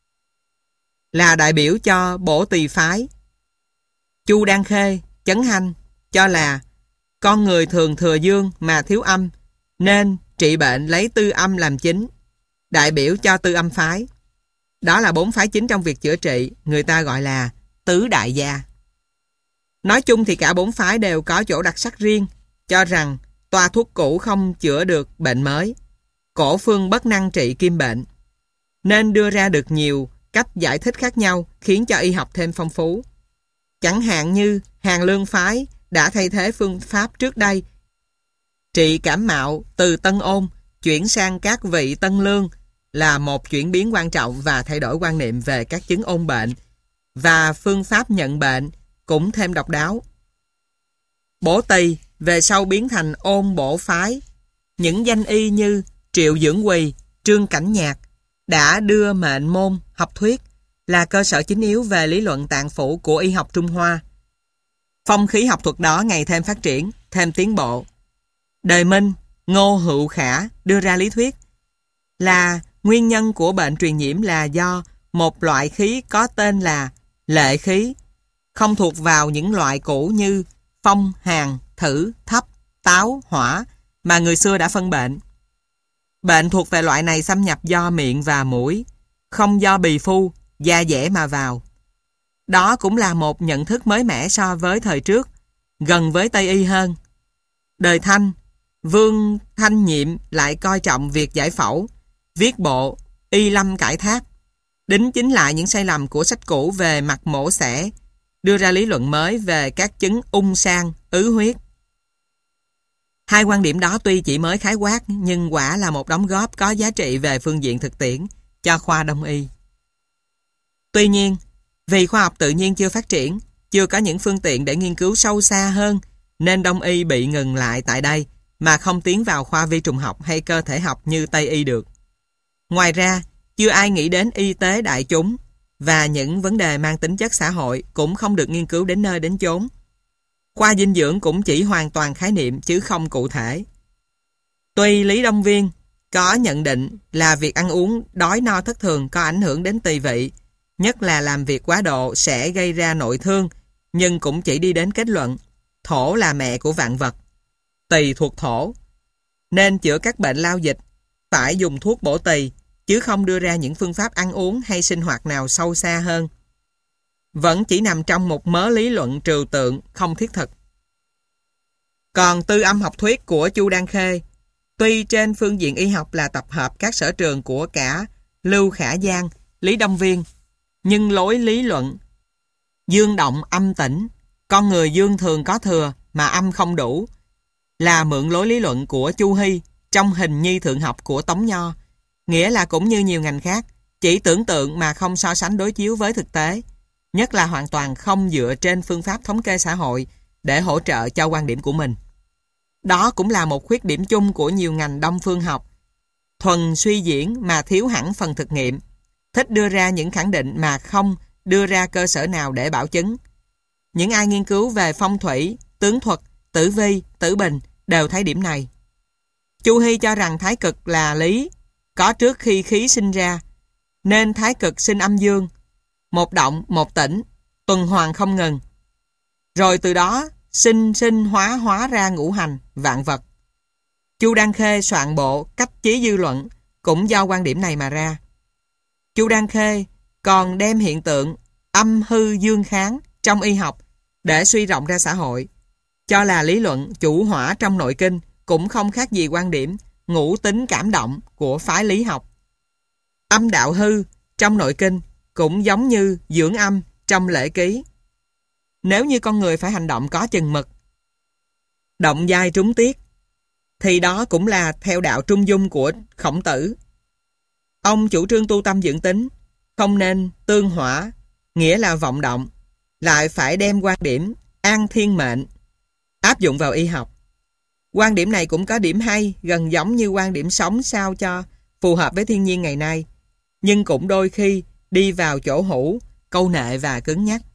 là đại biểu cho bổ tỳ phái. Chu Đan Khê, Chấn Hanh cho là con người thường thừa dương mà thiếu âm, nên trị bệnh lấy tư âm làm chính, đại biểu cho tư âm phái. Đó là bốn phái chính trong việc chữa trị, người ta gọi là tứ đại gia. Nói chung thì cả bốn phái đều có chỗ đặc sắc riêng, cho rằng toa thuốc cũ không chữa được bệnh mới, cổ phương bất năng trị kim bệnh, nên đưa ra được nhiều cách giải thích khác nhau, khiến cho y học thêm phong phú. Chẳng hạn như Hàn Lương phái đã thay thế phương pháp trước đây trị cảm mạo từ Tân Ôn chuyển sang các vị Tân Lương, là một chuyển biến quan trọng và thay đổi quan niệm về các chứng ôn bệnh, và phương pháp nhận bệnh cũng thêm độc đáo. Bổ tỳ về sau biến thành ôn bổ phái. Những danh y như Triệu Dưỡng Quỳ, Trương Cảnh Nhạc đã đưa mệnh môn học thuyết, là cơ sở chính yếu về lý luận tạng phủ của y học Trung Hoa. Phong khí học thuật đó ngày thêm phát triển, thêm tiến bộ. Đời Minh, Ngô Hữu Khả đưa ra lý thuyết là nguyên nhân của bệnh truyền nhiễm là do một loại khí có tên là lệ khí, không thuộc vào những loại cũ như phong, hàn, thử, thấp, táo, hỏa mà người xưa đã phân bệnh. Bệnh thuộc về loại này xâm nhập do miệng và mũi, không do bì phu, da dẻ mà vào. Đó cũng là một nhận thức mới mẻ so với thời trước, gần với Tây y hơn. Đời Thanh, Vương Thanh Nhiệm lại coi trọng việc giải phẫu, viết bộ Y Lâm Cải Thác, đính chính lại những sai lầm của sách cũ về mặt mổ xẻ, đưa ra lý luận mới về các chứng ung sang, ứ huyết. Hai quan điểm đó tuy chỉ mới khái quát, nhưng quả là một đóng góp có giá trị về phương diện thực tiễn cho khoa đông y. Tuy nhiên, vì khoa học tự nhiên chưa phát triển, chưa có những phương tiện để nghiên cứu sâu xa hơn, nên đông y bị ngừng lại tại đây mà không tiến vào khoa vi trùng học hay cơ thể học như Tây y được. Ngoài ra, chưa ai nghĩ đến y tế đại chúng, và những vấn đề mang tính chất xã hội cũng không được nghiên cứu đến nơi đến chốn. Khoa dinh dưỡng cũng chỉ hoàn toàn khái niệm chứ không cụ thể. Tuy Lý Đông Viên có nhận định là việc ăn uống đói no thất thường có ảnh hưởng đến tỳ vị, nhất là làm việc quá độ sẽ gây ra nội thương, nhưng cũng chỉ đi đến kết luận thổ là mẹ của vạn vật, tỳ thuộc thổ, nên chữa các bệnh lao dịch phải dùng thuốc bổ tỳ, chứ không đưa ra những phương pháp ăn uống hay sinh hoạt nào sâu xa hơn. Vẫn chỉ nằm trong một mớ lý luận trừu tượng, không thiết thực. Còn tư âm học thuyết của Chu Đan Khê, tuy trên phương diện y học là tập hợp các sở trường của cả Lưu Khả Giang, Lý Đông Viên, nhưng lối lý luận dương động âm tĩnh, con người dương thường có thừa mà âm không đủ, là mượn lối lý luận của Chu Hy trong Hình Nhi Thượng Học của Tống Nho, nghĩa là cũng như nhiều ngành khác, chỉ tưởng tượng mà không so sánh đối chiếu với thực tế, nhất là hoàn toàn không dựa trên phương pháp thống kê xã hội để hỗ trợ cho quan điểm của mình. Đó cũng là một khuyết điểm chung của nhiều ngành đông phương học, thuần suy diễn mà thiếu hẳn phần thực nghiệm, thích đưa ra những khẳng định mà không đưa ra cơ sở nào để bảo chứng. Những ai nghiên cứu về phong thủy, tướng thuật, tử vi, tử bình đều thấy điểm này. Chu Hy cho rằng thái cực là lý, có trước khi khí sinh ra, nên thái cực sinh âm dương, một động một tĩnh, tuần hoàn không ngừng. Rồi từ đó sinh sinh hóa hóa ra ngũ hành, vạn vật. Chu Đan Khê soạn bộ Cách Chí Dư Luận cũng do quan điểm này mà ra. Chu Đan Khê còn đem hiện tượng âm hư dương kháng trong y học để suy rộng ra xã hội, cho là lý luận chủ hỏa trong nội kinh cũng không khác gì quan điểm ngũ tính cảm động của phái lý học. Âm đạo hư trong nội kinh cũng giống như dưỡng âm trong lễ ký. Nếu như con người phải hành động có chừng mực, động dai trúng tiết, thì đó cũng là theo đạo trung dung của Khổng Tử. Ông chủ trương tu tâm dưỡng tính, không nên tương hỏa, nghĩa là vọng động, lại phải đem quan điểm an thiên mệnh áp dụng vào y học. Quan điểm này cũng có điểm hay, gần giống như quan điểm sống sao cho phù hợp với thiên nhiên ngày nay, nhưng cũng đôi khi đi vào chỗ hữu, câu nệ và cứng nhắc.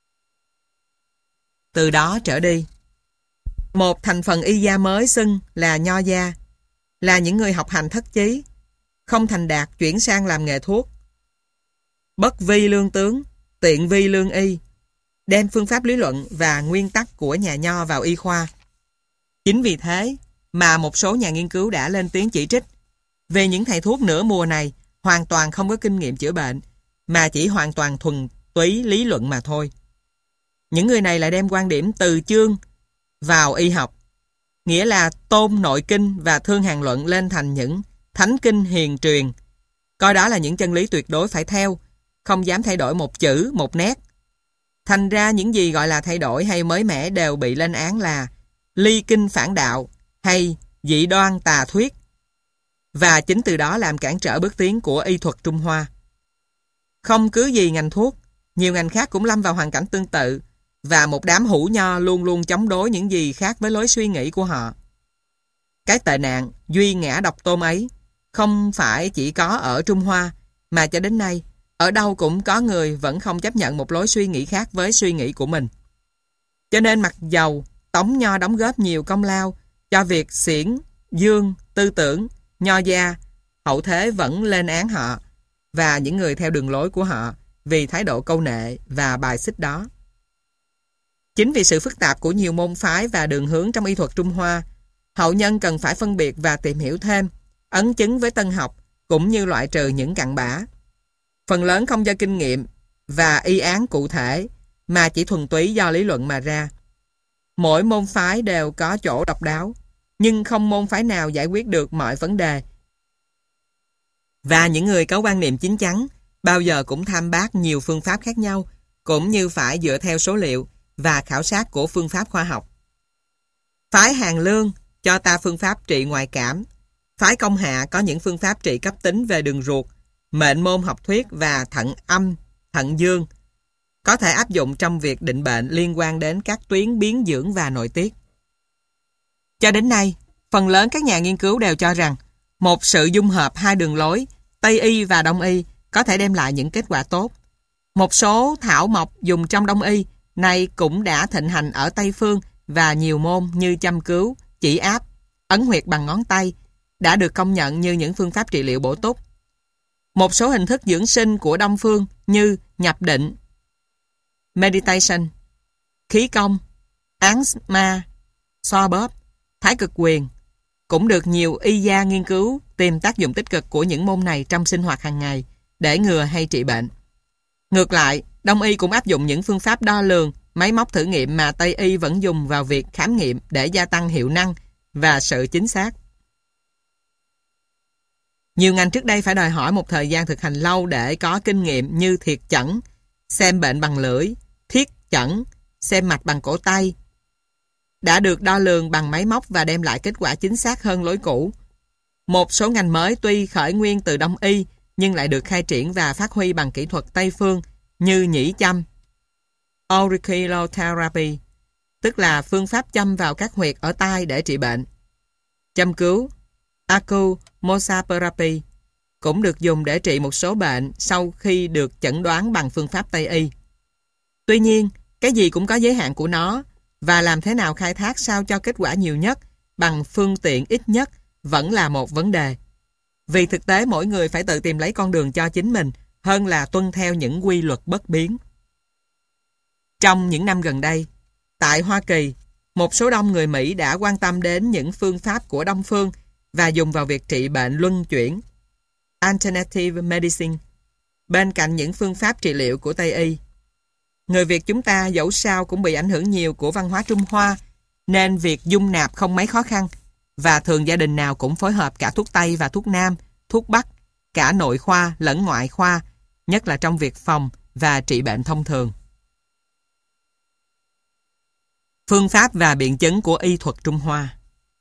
Từ đó trở đi, một thành phần y gia mới xưng là nho gia, là những người học hành thất chí, không thành đạt chuyển sang làm nghề thuốc. Bất vi lương tướng, tiện vi lương y, đem phương pháp lý luận và nguyên tắc của nhà nho vào y khoa. Chính vì thế mà một số nhà nghiên cứu đã lên tiếng chỉ trích về những thầy thuốc nửa mùa này hoàn toàn không có kinh nghiệm chữa bệnh, mà chỉ hoàn toàn thuần túy lý luận mà thôi. Những người này lại đem quan điểm từ chương vào y học, nghĩa là tôn nội kinh và thương hàn luận lên thành những thánh kinh hiền truyền, coi đó là những chân lý tuyệt đối phải theo, không dám thay đổi một chữ, một nét. Thành ra những gì gọi là thay đổi hay mới mẻ đều bị lên án là ly kinh phản đạo hay dị đoan tà thuyết, và chính từ đó làm cản trở bước tiến của y thuật Trung Hoa. Không cứ gì ngành thuốc, nhiều ngành khác cũng lâm vào hoàn cảnh tương tự, và một đám hữu nho luôn luôn chống đối những gì khác với lối suy nghĩ của họ. Cái tệ nạn duy ngã độc tôn ấy không phải chỉ có ở Trung Hoa, mà cho đến nay ở đâu cũng có người vẫn không chấp nhận một lối suy nghĩ khác với suy nghĩ của mình. Cho nên mặc dầu Tống Nho đóng góp nhiều công lao cho việc xiển dương tư tưởng nho gia, hậu thế vẫn lên án họ và những người theo đường lối của họ vì thái độ câu nệ và bài xích đó. Chính vì sự phức tạp của nhiều môn phái và đường hướng trong y thuật Trung Hoa, hậu nhân cần phải phân biệt và tìm hiểu thêm, ấn chứng với tân học cũng như loại trừ những cặn bã. Phần lớn không do kinh nghiệm và y án cụ thể, mà chỉ thuần túy do lý luận mà ra. Mỗi môn phái đều có chỗ độc đáo, nhưng không môn phái nào giải quyết được mọi vấn đề. Và những người có quan niệm chín chắn bao giờ cũng tham bác nhiều phương pháp khác nhau, cũng như phải dựa theo số liệu và khảo sát của phương pháp khoa học. Phái Hàn Lương cho ta phương pháp trị ngoại cảm. Phái Công Hạ có những phương pháp trị cấp tính về đường ruột, mệnh môn học thuyết và thận âm, thận dương, có thể áp dụng trong việc định bệnh liên quan đến các tuyến biến dưỡng và nội tiết. Cho đến nay, phần lớn các nhà nghiên cứu đều cho rằng một sự dung hợp hai đường lối, Tây y và Đông y, có thể đem lại những kết quả tốt. Một số thảo mộc dùng trong Đông y nay cũng đã thịnh hành ở Tây phương, và nhiều môn như châm cứu, chỉ áp, ấn huyệt bằng ngón tay đã được công nhận như những phương pháp trị liệu bổ túc. Một số hình thức dưỡng sinh của Đông phương như nhập định, meditation, khí công, án ma, xoa bóp, thái cực quyền cũng được nhiều y gia nghiên cứu tìm tác dụng tích cực của những môn này trong sinh hoạt hàng ngày để ngừa hay trị bệnh. Ngược lại, Đông y cũng áp dụng những phương pháp đo lường, máy móc thử nghiệm mà Tây y vẫn dùng vào việc khám nghiệm để gia tăng hiệu năng và sự chính xác. Nhiều ngành trước đây phải đòi hỏi một thời gian thực hành lâu để có kinh nghiệm như thiệt chẩn, xem bệnh bằng lưỡi, thiết chẩn, xem mạch bằng cổ tay, đã được đo lường bằng máy móc và đem lại kết quả chính xác hơn lối cũ. Một số ngành mới tuy khởi nguyên từ Đông y nhưng lại được khai triển và phát huy bằng kỹ thuật Tây phương như nhĩ châm, auriculotherapy, tức là phương pháp châm vào các huyệt ở tai để trị bệnh. Châm cứu, acupuncture, cũng được dùng để trị một số bệnh sau khi được chẩn đoán bằng phương pháp Tây y. Tuy nhiên, cái gì cũng có giới hạn của nó, và làm thế nào khai thác sao cho kết quả nhiều nhất bằng phương tiện ít nhất vẫn là một vấn đề. Vì thực tế mỗi người phải tự tìm lấy con đường cho chính mình hơn là tuân theo những quy luật bất biến. Trong những năm gần đây, tại Hoa Kỳ, một số đông người Mỹ đã quan tâm đến những phương pháp của Đông phương và dùng vào việc trị bệnh luân chuyển, alternative medicine, bên cạnh những phương pháp trị liệu của Tây y. Người Việt chúng ta dẫu sao cũng bị ảnh hưởng nhiều của văn hóa Trung Hoa, nên việc dung nạp không mấy khó khăn, và thường gia đình nào cũng phối hợp cả thuốc Tây và thuốc Nam, thuốc Bắc, cả nội khoa lẫn ngoại khoa, nhất là trong việc phòng và trị bệnh thông thường. Phương pháp và biện chứng của y thuật Trung Hoa.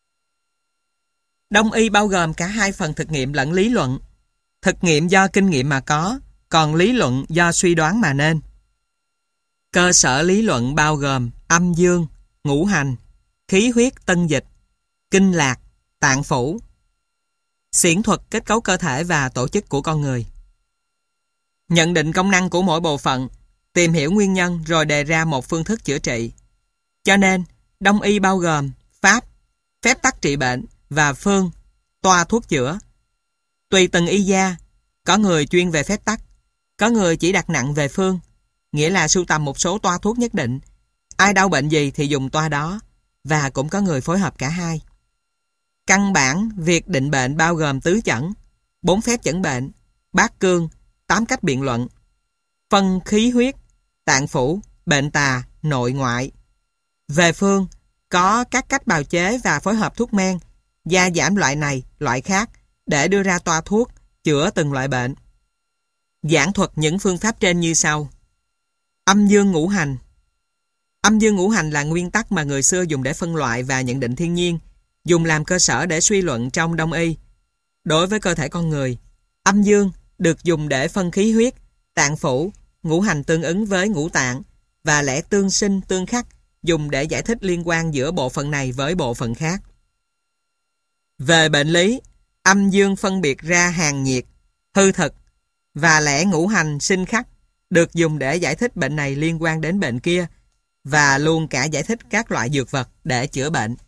Đông y bao gồm cả hai phần thực nghiệm lẫn lý luận. Thực nghiệm do kinh nghiệm mà có, còn lý luận do suy đoán mà nên. Cơ sở lý luận bao gồm âm dương, ngũ hành, khí huyết tân dịch, kinh lạc, tạng phủ, xiển thuật kết cấu cơ thể và tổ chức của con người. Nhận định công năng của mỗi bộ phận, tìm hiểu nguyên nhân rồi đề ra một phương thức chữa trị. Cho nên, Đông y bao gồm pháp, phép tắc trị bệnh và phương, toa thuốc chữa. Tùy từng y gia, có người chuyên về phép tắc, có người chỉ đặt nặng về phương, nghĩa là sưu tầm một số toa thuốc nhất định. Ai đau bệnh gì thì dùng toa đó, và cũng có người phối hợp cả hai. Căn bản, việc định bệnh bao gồm tứ chẩn, bốn phép chẩn bệnh, bát cương, tám cách biện luận, phân khí huyết, tạng phủ, bệnh tà, nội ngoại. Về phương, có các cách bào chế và phối hợp thuốc men, gia giảm loại này, loại khác, để đưa ra toa thuốc, chữa từng loại bệnh. Giảng thuật những phương pháp trên như sau. Âm dương ngũ hành. Âm dương ngũ hành là nguyên tắc mà người xưa dùng để phân loại và nhận định thiên nhiên, dùng làm cơ sở để suy luận trong Đông y. Đối với cơ thể con người, âm dương được dùng để phân khí huyết, tạng phủ, ngũ hành tương ứng với ngũ tạng, và lẽ tương sinh tương khắc dùng để giải thích liên quan giữa bộ phận này với bộ phận khác. Về bệnh lý, âm dương phân biệt ra hàng nhiệt, hư thực, và lẽ ngũ hành sinh khắc được dùng để giải thích bệnh này liên quan đến bệnh kia, và luôn cả giải thích các loại dược vật để chữa bệnh.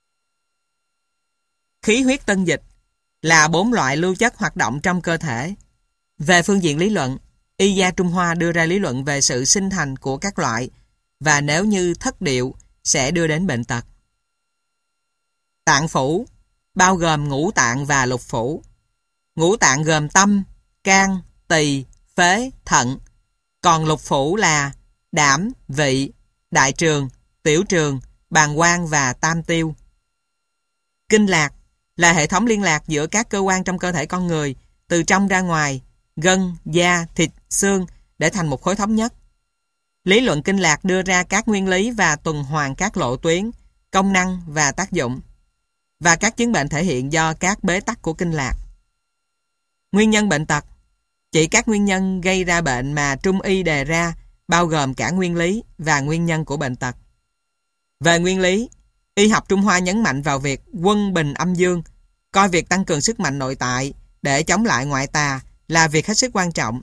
Khí huyết tân dịch là bốn loại lưu chất hoạt động trong cơ thể. Về phương diện lý luận, y gia Trung Hoa đưa ra lý luận về sự sinh thành của các loại, và nếu như thất điệu sẽ đưa đến bệnh tật. Tạng phủ bao gồm ngũ tạng và lục phủ. Ngũ tạng gồm tâm, can, tỳ, phế, thận, còn lục phủ là đảm, vị, đại trường, tiểu trường, bàng quang và tam tiêu. Kinh lạc là hệ thống liên lạc giữa các cơ quan trong cơ thể con người, từ trong ra ngoài, gân, da, thịt, xương để thành một khối thống nhất. Lý luận kinh lạc đưa ra các nguyên lý và tuần hoàn các lộ tuyến, công năng và tác dụng, và các chứng bệnh thể hiện do các bế tắc của kinh lạc. Nguyên nhân bệnh tật chỉ các nguyên nhân gây ra bệnh mà Trung y đề ra, bao gồm cả nguyên lý và nguyên nhân của bệnh tật. Về nguyên lý, y học Trung Hoa nhấn mạnh vào việc quân bình âm dương, coi việc tăng cường sức mạnh nội tại để chống lại ngoại tà là việc hết sức quan trọng.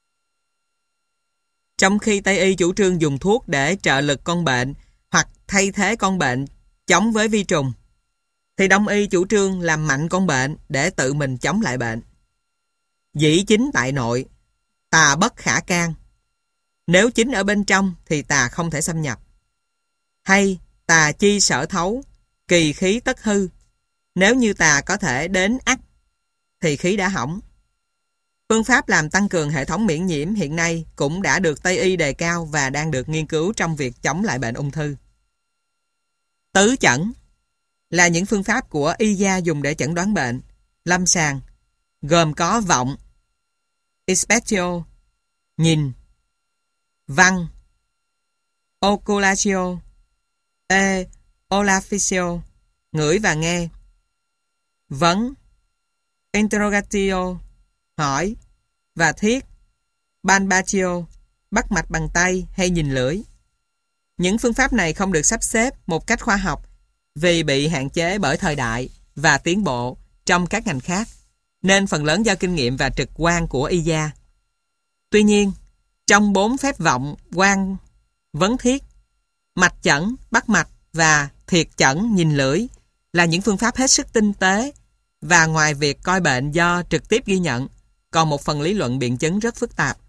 Trong khi Tây y chủ trương dùng thuốc để trợ lực con bệnh hoặc thay thế con bệnh chống với vi trùng, thì Đông y chủ trương làm mạnh con bệnh để tự mình chống lại bệnh. Dĩ chính tại nội, tà bất khả can. Nếu chính ở bên trong thì tà không thể xâm nhập. Hay tà chi sở thấu, kỳ khí tất hư. Nếu như tà có thể đến ắt thì khí đã hỏng. Phương pháp làm tăng cường hệ thống miễn nhiễm hiện nay cũng đã được Tây y đề cao và đang được nghiên cứu trong việc chống lại bệnh ung thư. Tứ chẩn là những phương pháp của y gia dùng để chẩn đoán bệnh, lâm sàng, gồm có vọng, inspectio, nhìn, văn, oculatio, e, olfacio, ngửi và nghe, vấn, interrogatio, hỏi, và thiết, palpatio, bắt mạch bằng tay hay nhìn lưỡi. Những phương pháp này không được sắp xếp một cách khoa học vì bị hạn chế bởi thời đại và tiến bộ trong các ngành khác, nên phần lớn do kinh nghiệm và trực quan của y gia. Tuy nhiên, trong bốn phép vọng, quan, vấn thiết, mạch chẩn, bắt mạch và thiệt chẩn, nhìn lưỡi là những phương pháp hết sức tinh tế, và ngoài việc coi bệnh do trực tiếp ghi nhận, còn một phần lý luận biện chứng rất phức tạp.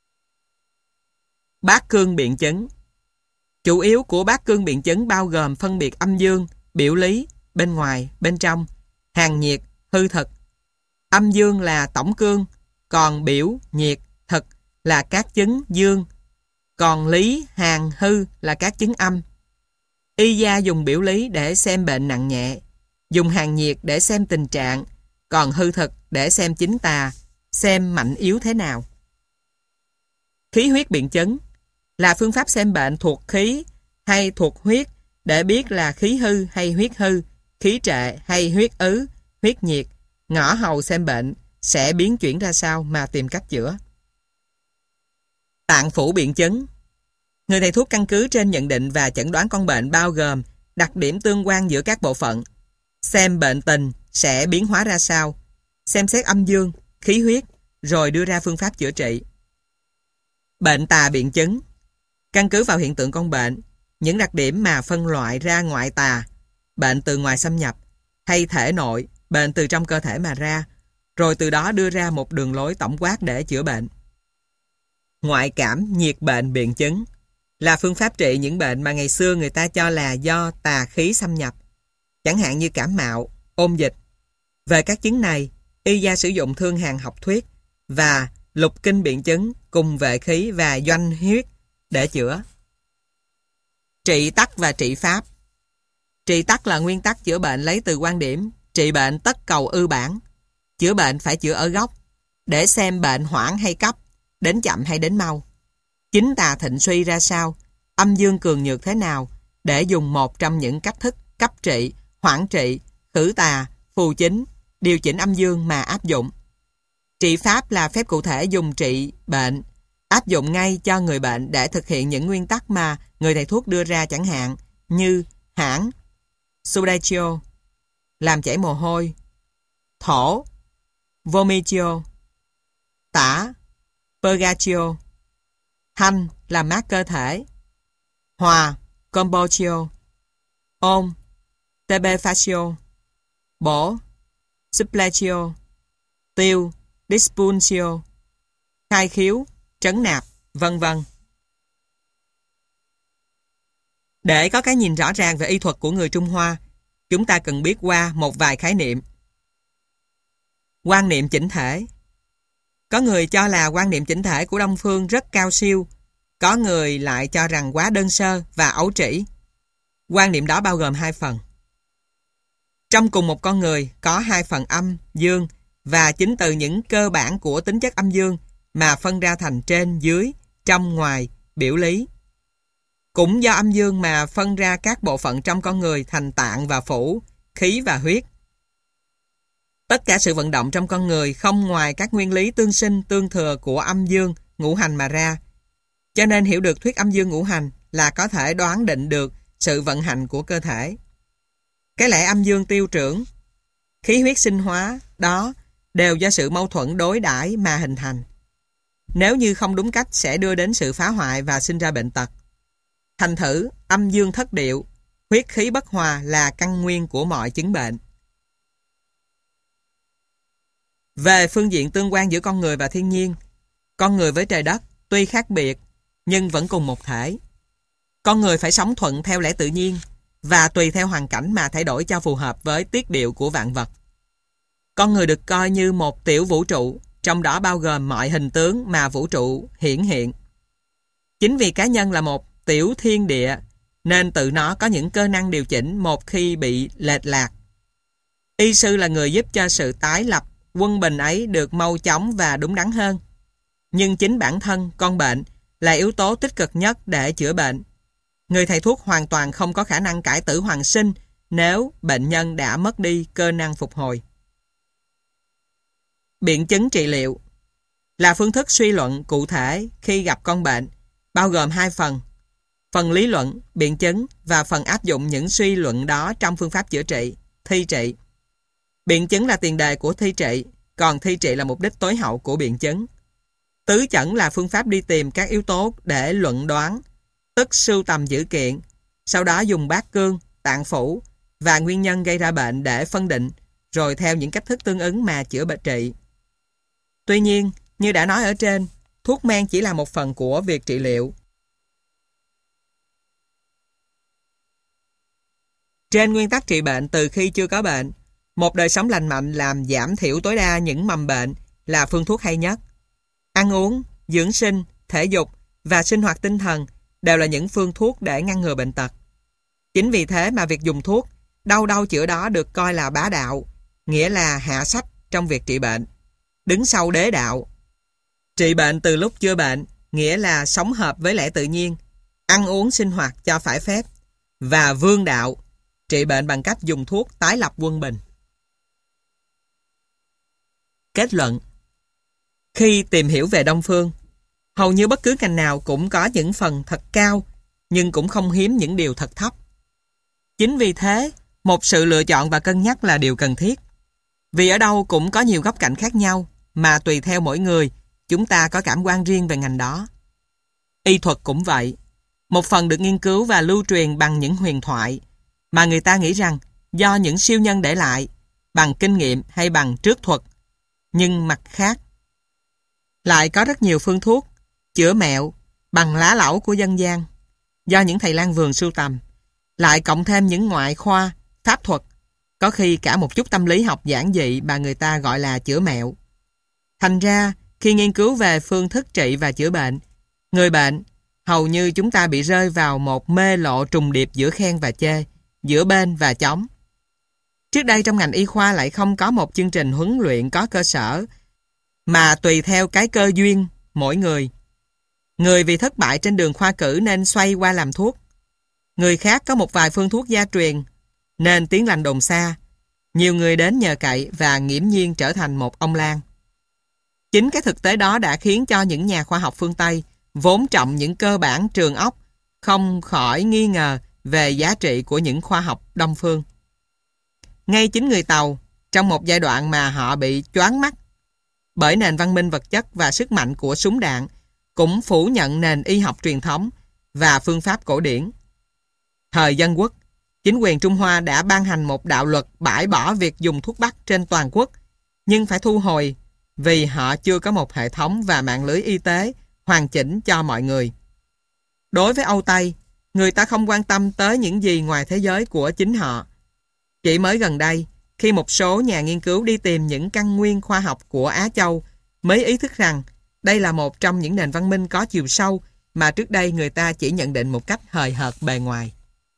Bát cương biện chứng. Chủ yếu của bát cương biện chứng bao gồm phân biệt âm dương, biểu lý, bên ngoài, bên trong, hàng nhiệt, hư thực. Âm dương là tổng cương, còn biểu, nhiệt, thực là các chứng dương, còn lý, hàng, hư là các chứng âm. Y gia dùng biểu lý để xem bệnh nặng nhẹ, dùng hàng nhiệt để xem tình trạng, còn hư thực để xem chính tà, xem mạnh yếu thế nào. Khí huyết biện chứng là phương pháp xem bệnh thuộc khí hay thuộc huyết để biết là khí hư hay huyết hư, khí trệ hay huyết ứ, huyết nhiệt. Ngõ hầu xem bệnh sẽ biến chuyển ra sao mà tìm cách chữa. Tạng phủ biện chứng. Người thầy thuốc căn cứ trên nhận định và chẩn đoán con bệnh bao gồm đặc điểm tương quan giữa các bộ phận, xem bệnh tình sẽ biến hóa ra sao, xem xét âm dương, khí huyết, rồi đưa ra phương pháp chữa trị. Bệnh tà biện chứng. Căn cứ vào hiện tượng con bệnh, những đặc điểm mà phân loại ra ngoại tà, bệnh từ ngoài xâm nhập, hay thể nội, bệnh từ trong cơ thể mà ra, rồi từ đó đưa ra một đường lối tổng quát để chữa bệnh. Ngoại cảm nhiệt bệnh biện chứng là phương pháp trị những bệnh mà ngày xưa người ta cho là do tà khí xâm nhập, chẳng hạn như cảm mạo, ôn dịch. Về các chứng này, y gia sử dụng thương hàn học thuyết và lục kinh biện chứng cùng vệ khí và doanh huyết để chữa. Trị tắc và trị pháp. Trị tắc là nguyên tắc chữa bệnh lấy từ quan điểm trị bệnh tất cầu ư bản. Chữa bệnh phải chữa ở gốc, để xem bệnh hoãn hay cấp, đến chậm hay đến mau. Chính tà thịnh suy ra sao, âm dương cường nhược thế nào, để dùng một trong những cách thức cấp trị, hoãn trị, khử tà, phù chính, điều chỉnh âm dương mà áp dụng. Trị pháp là phép cụ thể dùng trị bệnh, áp dụng ngay cho người bệnh để thực hiện những nguyên tắc mà người thầy thuốc đưa ra, chẳng hạn như hãn, sudatio, làm chảy mồ hôi, thổ, vomitio, tả, purgatio, thanh, làm mát cơ thể, hòa, combotio, ôn, tebefatio, bổ, suppletio, tiêu, dispulsio, khai khiếu, trấn nạp, vân vân. Để có cái nhìn rõ ràng về y thuật của người Trung Hoa, chúng ta cần biết qua một vài khái niệm. Quan niệm chỉnh thể. Có người cho là quan niệm chỉnh thể của Đông Phương rất cao siêu, có người lại cho rằng quá đơn sơ và ấu trĩ. Quan niệm đó bao gồm hai phần. Trong cùng một con người có hai phần âm, dương, và chính từ những cơ bản của tính chất âm dương mà phân ra thành trên, dưới, trong, ngoài, biểu lý. Cũng do âm dương mà phân ra các bộ phận trong con người thành tạng và phủ, khí và huyết. Tất cả sự vận động trong con người không ngoài các nguyên lý tương sinh tương thừa của âm dương, ngũ hành mà ra. Cho nên hiểu được thuyết âm dương ngũ hành là có thể đoán định được sự vận hành của cơ thể. Cái lẽ âm dương tiêu trưởng, khí huyết sinh hóa đó đều do sự mâu thuẫn đối đãi mà hình thành. Nếu như không đúng cách sẽ đưa đến sự phá hoại và sinh ra bệnh tật. Thành thử, âm dương thất điệu, huyết khí bất hòa là căn nguyên của mọi chứng bệnh. Về phương diện tương quan giữa con người và thiên nhiên, con người với trời đất tuy khác biệt nhưng vẫn cùng một thể. Con người phải sống thuận theo lẽ tự nhiên và tùy theo hoàn cảnh mà thay đổi cho phù hợp với tiết điệu của vạn vật. Con người được coi như một tiểu vũ trụ, trong đó bao gồm mọi hình tướng mà vũ trụ hiển hiện. Chính vì cá nhân là một tiểu thiên địa nên tự nó có những cơ năng điều chỉnh một khi bị lệch lạc. Y sư là người giúp cho sự tái lập quân bình ấy được mau chóng và đúng đắn hơn. Nhưng chính bản thân con bệnh là yếu tố tích cực nhất để chữa bệnh. Người thầy thuốc hoàn toàn không có khả năng cải tử hoàn sinh nếu bệnh nhân đã mất đi cơ năng phục hồi. Biện chứng trị liệu là phương thức suy luận cụ thể khi gặp con bệnh, bao gồm hai phần: phần lý luận, biện chứng, và phần áp dụng những suy luận đó trong phương pháp chữa trị, thi trị. Biện chứng là tiền đề của thi trị, còn thi trị là mục đích tối hậu của biện chứng. Tứ chẩn là phương pháp đi tìm các yếu tố để luận đoán, tức sưu tầm dữ kiện, sau đó dùng bát cương, tạng phủ và nguyên nhân gây ra bệnh để phân định, rồi theo những cách thức tương ứng mà chữa bệnh trị. Tuy nhiên, như đã nói ở trên, thuốc men chỉ là một phần của việc trị liệu. Trên nguyên tắc trị bệnh từ khi chưa có bệnh, một đời sống lành mạnh làm giảm thiểu tối đa những mầm bệnh là phương thuốc hay nhất. Ăn uống, dưỡng sinh, thể dục và sinh hoạt tinh thần đều là những phương thuốc để ngăn ngừa bệnh tật. Chính vì thế mà việc dùng thuốc, đâu đâu chữa đó được coi là bá đạo, nghĩa là hạ sách trong việc trị bệnh, đứng sau đế đạo. Trị bệnh từ lúc chưa bệnh nghĩa là sống hợp với lẽ tự nhiên, ăn uống sinh hoạt cho phải phép, và vương đạo, trị bệnh bằng cách dùng thuốc tái lập quân bình. Kết luận: khi tìm hiểu về Đông phương, hầu như bất cứ ngành nào cũng có những phần thật cao, nhưng cũng không hiếm những điều thật thấp. Chính vì thế, một sự lựa chọn và cân nhắc là điều cần thiết. Vì ở đâu cũng có nhiều góc cạnh khác nhau, mà tùy theo mỗi người, chúng ta có cảm quan riêng về ngành đó. Y thuật cũng vậy. Một phần được nghiên cứu và lưu truyền bằng những huyền thoại, mà người ta nghĩ rằng do những siêu nhân để lại, bằng kinh nghiệm hay bằng trước thuật. Nhưng mặt khác, lại có rất nhiều phương thuốc, chữa mẹo, bằng lá lẩu của dân gian, do những thầy lang vườn sưu tầm, lại cộng thêm những ngoại khoa, pháp thuật, có khi cả một chút tâm lý học giản dị mà người ta gọi là chữa mẹo. Thành ra, khi nghiên cứu về phương thức trị và chữa bệnh, người bệnh, hầu như chúng ta bị rơi vào một mê lộ trùng điệp giữa khen và chê, giữa bên và chống. Trước đây trong ngành y khoa lại không có một chương trình huấn luyện có cơ sở, mà tùy theo cái cơ duyên mỗi người. Người vì thất bại trên đường khoa cử nên xoay qua làm thuốc. Người khác có một vài phương thuốc gia truyền, nên tiếng lành đồn xa. Nhiều người đến nhờ cậy và nghiễm nhiên trở thành một ông lang. Chính cái thực tế đó đã khiến cho những nhà khoa học phương Tây vốn trọng những cơ bản trường óc không khỏi nghi ngờ về giá trị của những khoa học Đông phương. Ngay chính người Tàu, trong một giai đoạn mà họ bị choáng mắt bởi nền văn minh vật chất và sức mạnh của súng đạn, cũng phủ nhận nền y học truyền thống và phương pháp cổ điển. Thời Dân Quốc, chính quyền Trung Hoa đã ban hành một đạo luật bãi bỏ việc dùng thuốc bắc trên toàn quốc, nhưng phải thu hồi vì họ chưa có một hệ thống và mạng lưới y tế hoàn chỉnh cho mọi người. Đối với Âu Tây, người ta không quan tâm tới những gì ngoài thế giới của chính họ. Chỉ mới gần đây, khi một số nhà nghiên cứu đi tìm những căn nguyên khoa học của Á Châu, mới ý thức rằng đây là một trong những nền văn minh có chiều sâu mà trước đây người ta chỉ nhận định một cách hời hợt bề ngoài.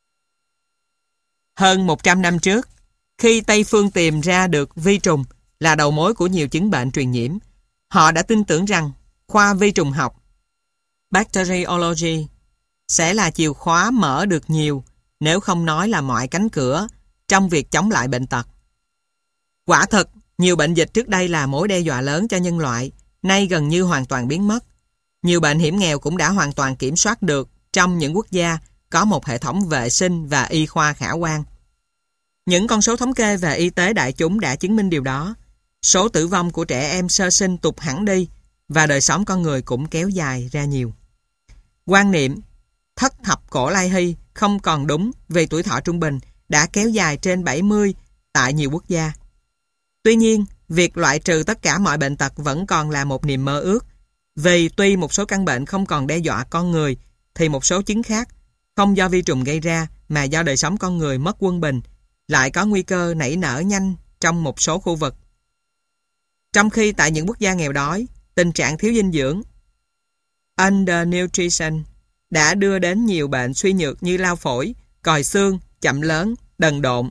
Hơn một trăm năm trước, khi Tây phương tìm ra được vi trùng là đầu mối của nhiều chứng bệnh truyền nhiễm, họ đã tin tưởng rằng khoa vi trùng học, bacteriology, sẽ là chìa khóa mở được nhiều, nếu không nói là mọi cánh cửa, trong việc chống lại bệnh tật. Quả thật, nhiều bệnh dịch trước đây là mối đe dọa lớn cho nhân loại, nay gần như hoàn toàn biến mất. Nhiều bệnh hiểm nghèo cũng đã hoàn toàn kiểm soát được trong những quốc gia có một hệ thống vệ sinh và y khoa khả quan. Những con số thống kê về y tế đại chúng đã chứng minh điều đó. Số tử vong của trẻ em sơ sinh tụt hẳn đi và đời sống con người cũng kéo dài ra nhiều. Quan niệm thất thập cổ lai hy không còn đúng vì tuổi thọ trung bình đã kéo dài trên bảy mươi tại nhiều quốc gia. Tuy nhiên, việc loại trừ tất cả mọi bệnh tật vẫn còn là một niềm mơ ước, vì tuy một số căn bệnh không còn đe dọa con người, thì một số chứng khác, không do vi trùng gây ra mà do đời sống con người mất quân bình, lại có nguy cơ nảy nở nhanh trong một số khu vực. Trong khi tại những quốc gia nghèo đói, tình trạng thiếu dinh dưỡng, undernutrition, đã đưa đến nhiều bệnh suy nhược như lao phổi, còi xương, chậm lớn, đần độn.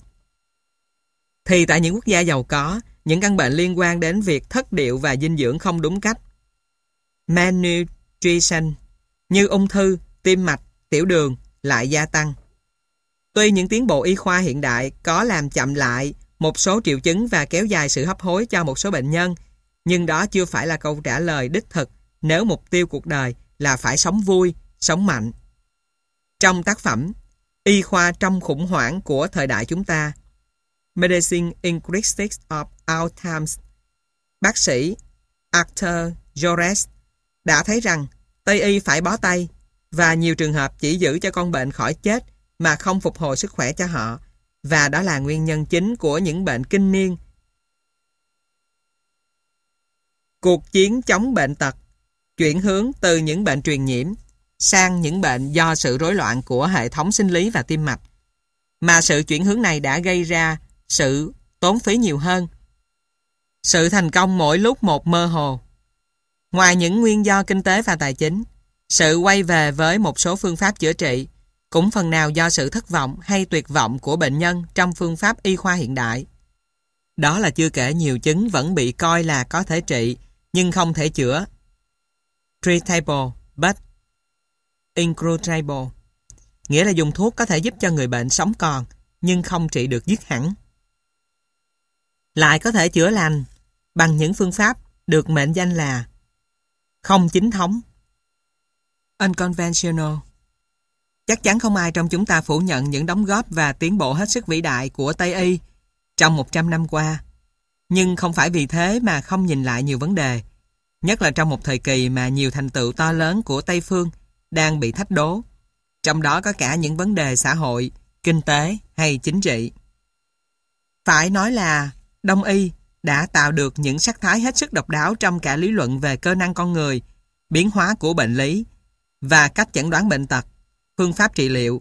Thì tại những quốc gia giàu có, những căn bệnh liên quan đến việc thất điệu và dinh dưỡng không đúng cách, malnutrition, như ung thư, tim mạch, tiểu đường, lại gia tăng. Tuy những tiến bộ y khoa hiện đại có làm chậm lại một số triệu chứng và kéo dài sự hấp hối cho một số bệnh nhân, nhưng đó chưa phải là câu trả lời đích thực nếu mục tiêu cuộc đời là phải sống vui, sống mạnh. Trong tác phẩm Y khoa trong khủng hoảng của thời đại chúng ta, Medicine in Crisis of Our Times, bác sĩ Arthur Jores đã thấy rằng Tây y phải bó tay và nhiều trường hợp chỉ giữ cho con bệnh khỏi chết mà không phục hồi sức khỏe cho họ, và đó là nguyên nhân chính của những bệnh kinh niên. Cuộc chiến chống bệnh tật chuyển hướng từ những bệnh truyền nhiễm sang những bệnh do sự rối loạn của hệ thống sinh lý và tim mạch, mà sự chuyển hướng này đã gây ra sự tốn phí nhiều hơn. Sự thành công mỗi lúc một mơ hồ. Ngoài những nguyên do kinh tế và tài chính, sự quay về với một số phương pháp chữa trị cũng phần nào do sự thất vọng hay tuyệt vọng của bệnh nhân trong phương pháp y khoa hiện đại. Đó là chưa kể nhiều chứng vẫn bị coi là có thể trị nhưng không thể chữa, treatable, but incurable, nghĩa là dùng thuốc có thể giúp cho người bệnh sống còn, nhưng không trị được dứt hẳn. Lại có thể chữa lành bằng những phương pháp được mệnh danh là không chính thống, unconventional. Chắc chắn không ai trong chúng ta phủ nhận những đóng góp và tiến bộ hết sức vĩ đại của Tây Y trong một trăm năm qua. Nhưng không phải vì thế mà không nhìn lại nhiều vấn đề, nhất là trong một thời kỳ mà nhiều thành tựu to lớn của Tây Phương đang bị thách đố, trong đó có cả những vấn đề xã hội, kinh tế hay chính trị. Phải nói là Đông Y đã tạo được những sắc thái hết sức độc đáo trong cả lý luận về cơ năng con người, biến hóa của bệnh lý và cách chẩn đoán bệnh tật, phương pháp trị liệu.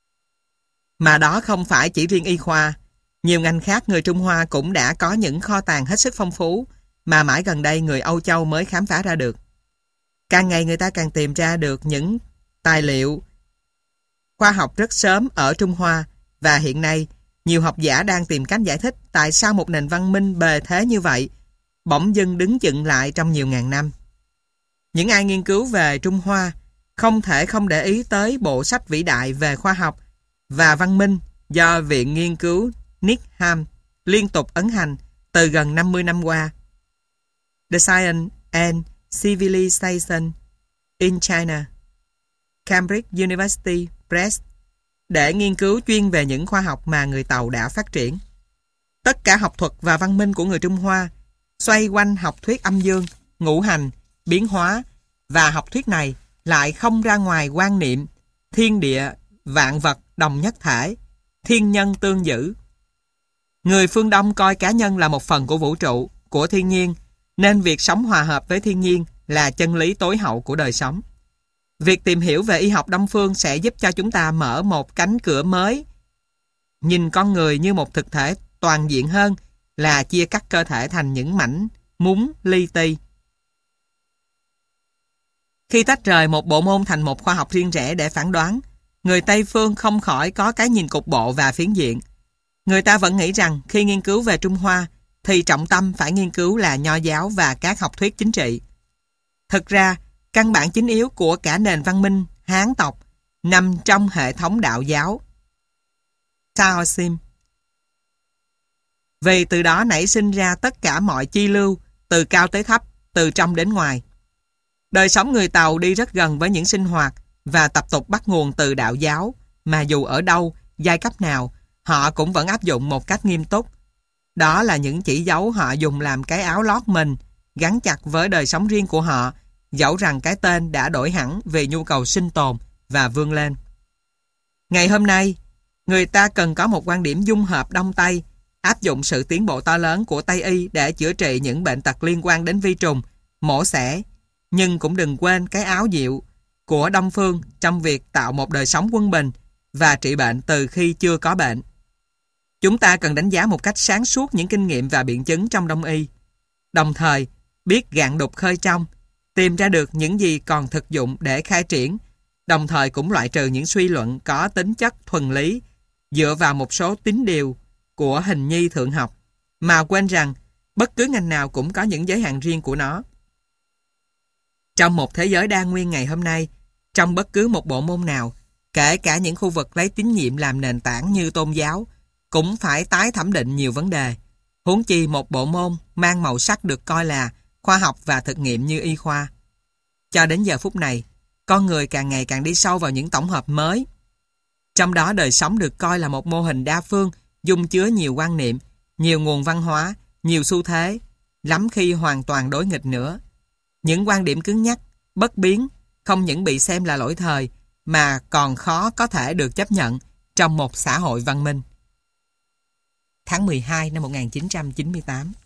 Mà đó không phải chỉ riêng y khoa, nhiều ngành khác người Trung Hoa cũng đã có những kho tàng hết sức phong phú mà mãi gần đây người Âu Châu mới khám phá ra được. Càng ngày người ta càng tìm ra được những tài liệu khoa học rất sớm ở Trung Hoa, và hiện nay nhiều học giả đang tìm cách giải thích tại sao một nền văn minh bề thế như vậy bỗng dưng đứng chững lại trong nhiều ngàn năm. Những ai nghiên cứu về Trung Hoa không thể không để ý tới bộ sách vĩ đại về khoa học và văn minh do Viện Nghiên cứu Needham liên tục ấn hành từ gần năm mươi năm qua. The Science and Civilization in China, Cambridge University Press, để nghiên cứu chuyên về những khoa học mà người Tàu đã phát triển. Tất cả học thuật và văn minh của người Trung Hoa xoay quanh học thuyết âm dương, ngũ hành, biến hóa, và học thuyết này lại không ra ngoài quan niệm thiên địa, vạn vật đồng nhất thể, thiên nhân tương giữ. Người phương Đông coi cá nhân là một phần của vũ trụ, của thiên nhiên, nên việc sống hòa hợp với thiên nhiên là chân lý tối hậu của đời sống. Việc tìm hiểu về y học Đông phương sẽ giúp cho chúng ta mở một cánh cửa mới, nhìn con người như một thực thể toàn diện hơn là chia cắt cơ thể thành những mảnh múng li ti. Khi tách rời một bộ môn thành một khoa học riêng rẽ để phán đoán, người Tây phương không khỏi có cái nhìn cục bộ và phiến diện. Người ta vẫn nghĩ rằng khi nghiên cứu về Trung Hoa thì trọng tâm phải nghiên cứu là nho giáo và các học thuyết chính trị. Thực ra, căn bản chính yếu của cả nền văn minh Hán tộc nằm trong hệ thống đạo giáo Taoism. Vì từ đó nảy sinh ra tất cả mọi chi lưu, từ cao tới thấp, từ trong đến ngoài. Đời sống người Tàu đi rất gần với những sinh hoạt và tập tục bắt nguồn từ đạo giáo, mà dù ở đâu, giai cấp nào, họ cũng vẫn áp dụng một cách nghiêm túc. Đó là những chỉ dấu họ dùng làm cái áo lót mình, gắn chặt với đời sống riêng của họ, dẫu rằng cái tên đã đổi hẳn vì nhu cầu sinh tồn và vươn lên. Ngày hôm nay, người ta cần có một quan điểm dung hợp Đông Tây, áp dụng sự tiến bộ to lớn của Tây Y để chữa trị những bệnh tật liên quan đến vi trùng, mổ xẻ, nhưng cũng đừng quên cái áo diệu của Đông phương trong việc tạo một đời sống quân bình và trị bệnh từ khi chưa có bệnh. Chúng ta cần đánh giá một cách sáng suốt những kinh nghiệm và biện chứng trong Đông Y, đồng thời biết gạn đục khơi trong, tìm ra được những gì còn thực dụng để khai triển, đồng thời cũng loại trừ những suy luận có tính chất thuần lý dựa vào một số tín điều của hình nhi thượng học, mà quên rằng bất cứ ngành nào cũng có những giới hạn riêng của nó. Trong một thế giới đa nguyên ngày hôm nay, trong bất cứ một bộ môn nào, kể cả những khu vực lấy tín nhiệm làm nền tảng như tôn giáo, cũng phải tái thẩm định nhiều vấn đề. Huống chi một bộ môn mang màu sắc được coi là khoa học và thực nghiệm như y khoa. Cho đến giờ phút này, con người càng ngày càng đi sâu vào những tổng hợp mới. Trong đó đời sống được coi là một mô hình đa phương, dung chứa nhiều quan niệm, nhiều nguồn văn hóa, nhiều xu thế, lắm khi hoàn toàn đối nghịch nữa. Những quan điểm cứng nhắc, bất biến, không những bị xem là lỗi thời, mà còn khó có thể được chấp nhận trong một xã hội văn minh. Tháng mười hai năm một nghìn chín trăm chín mươi tám.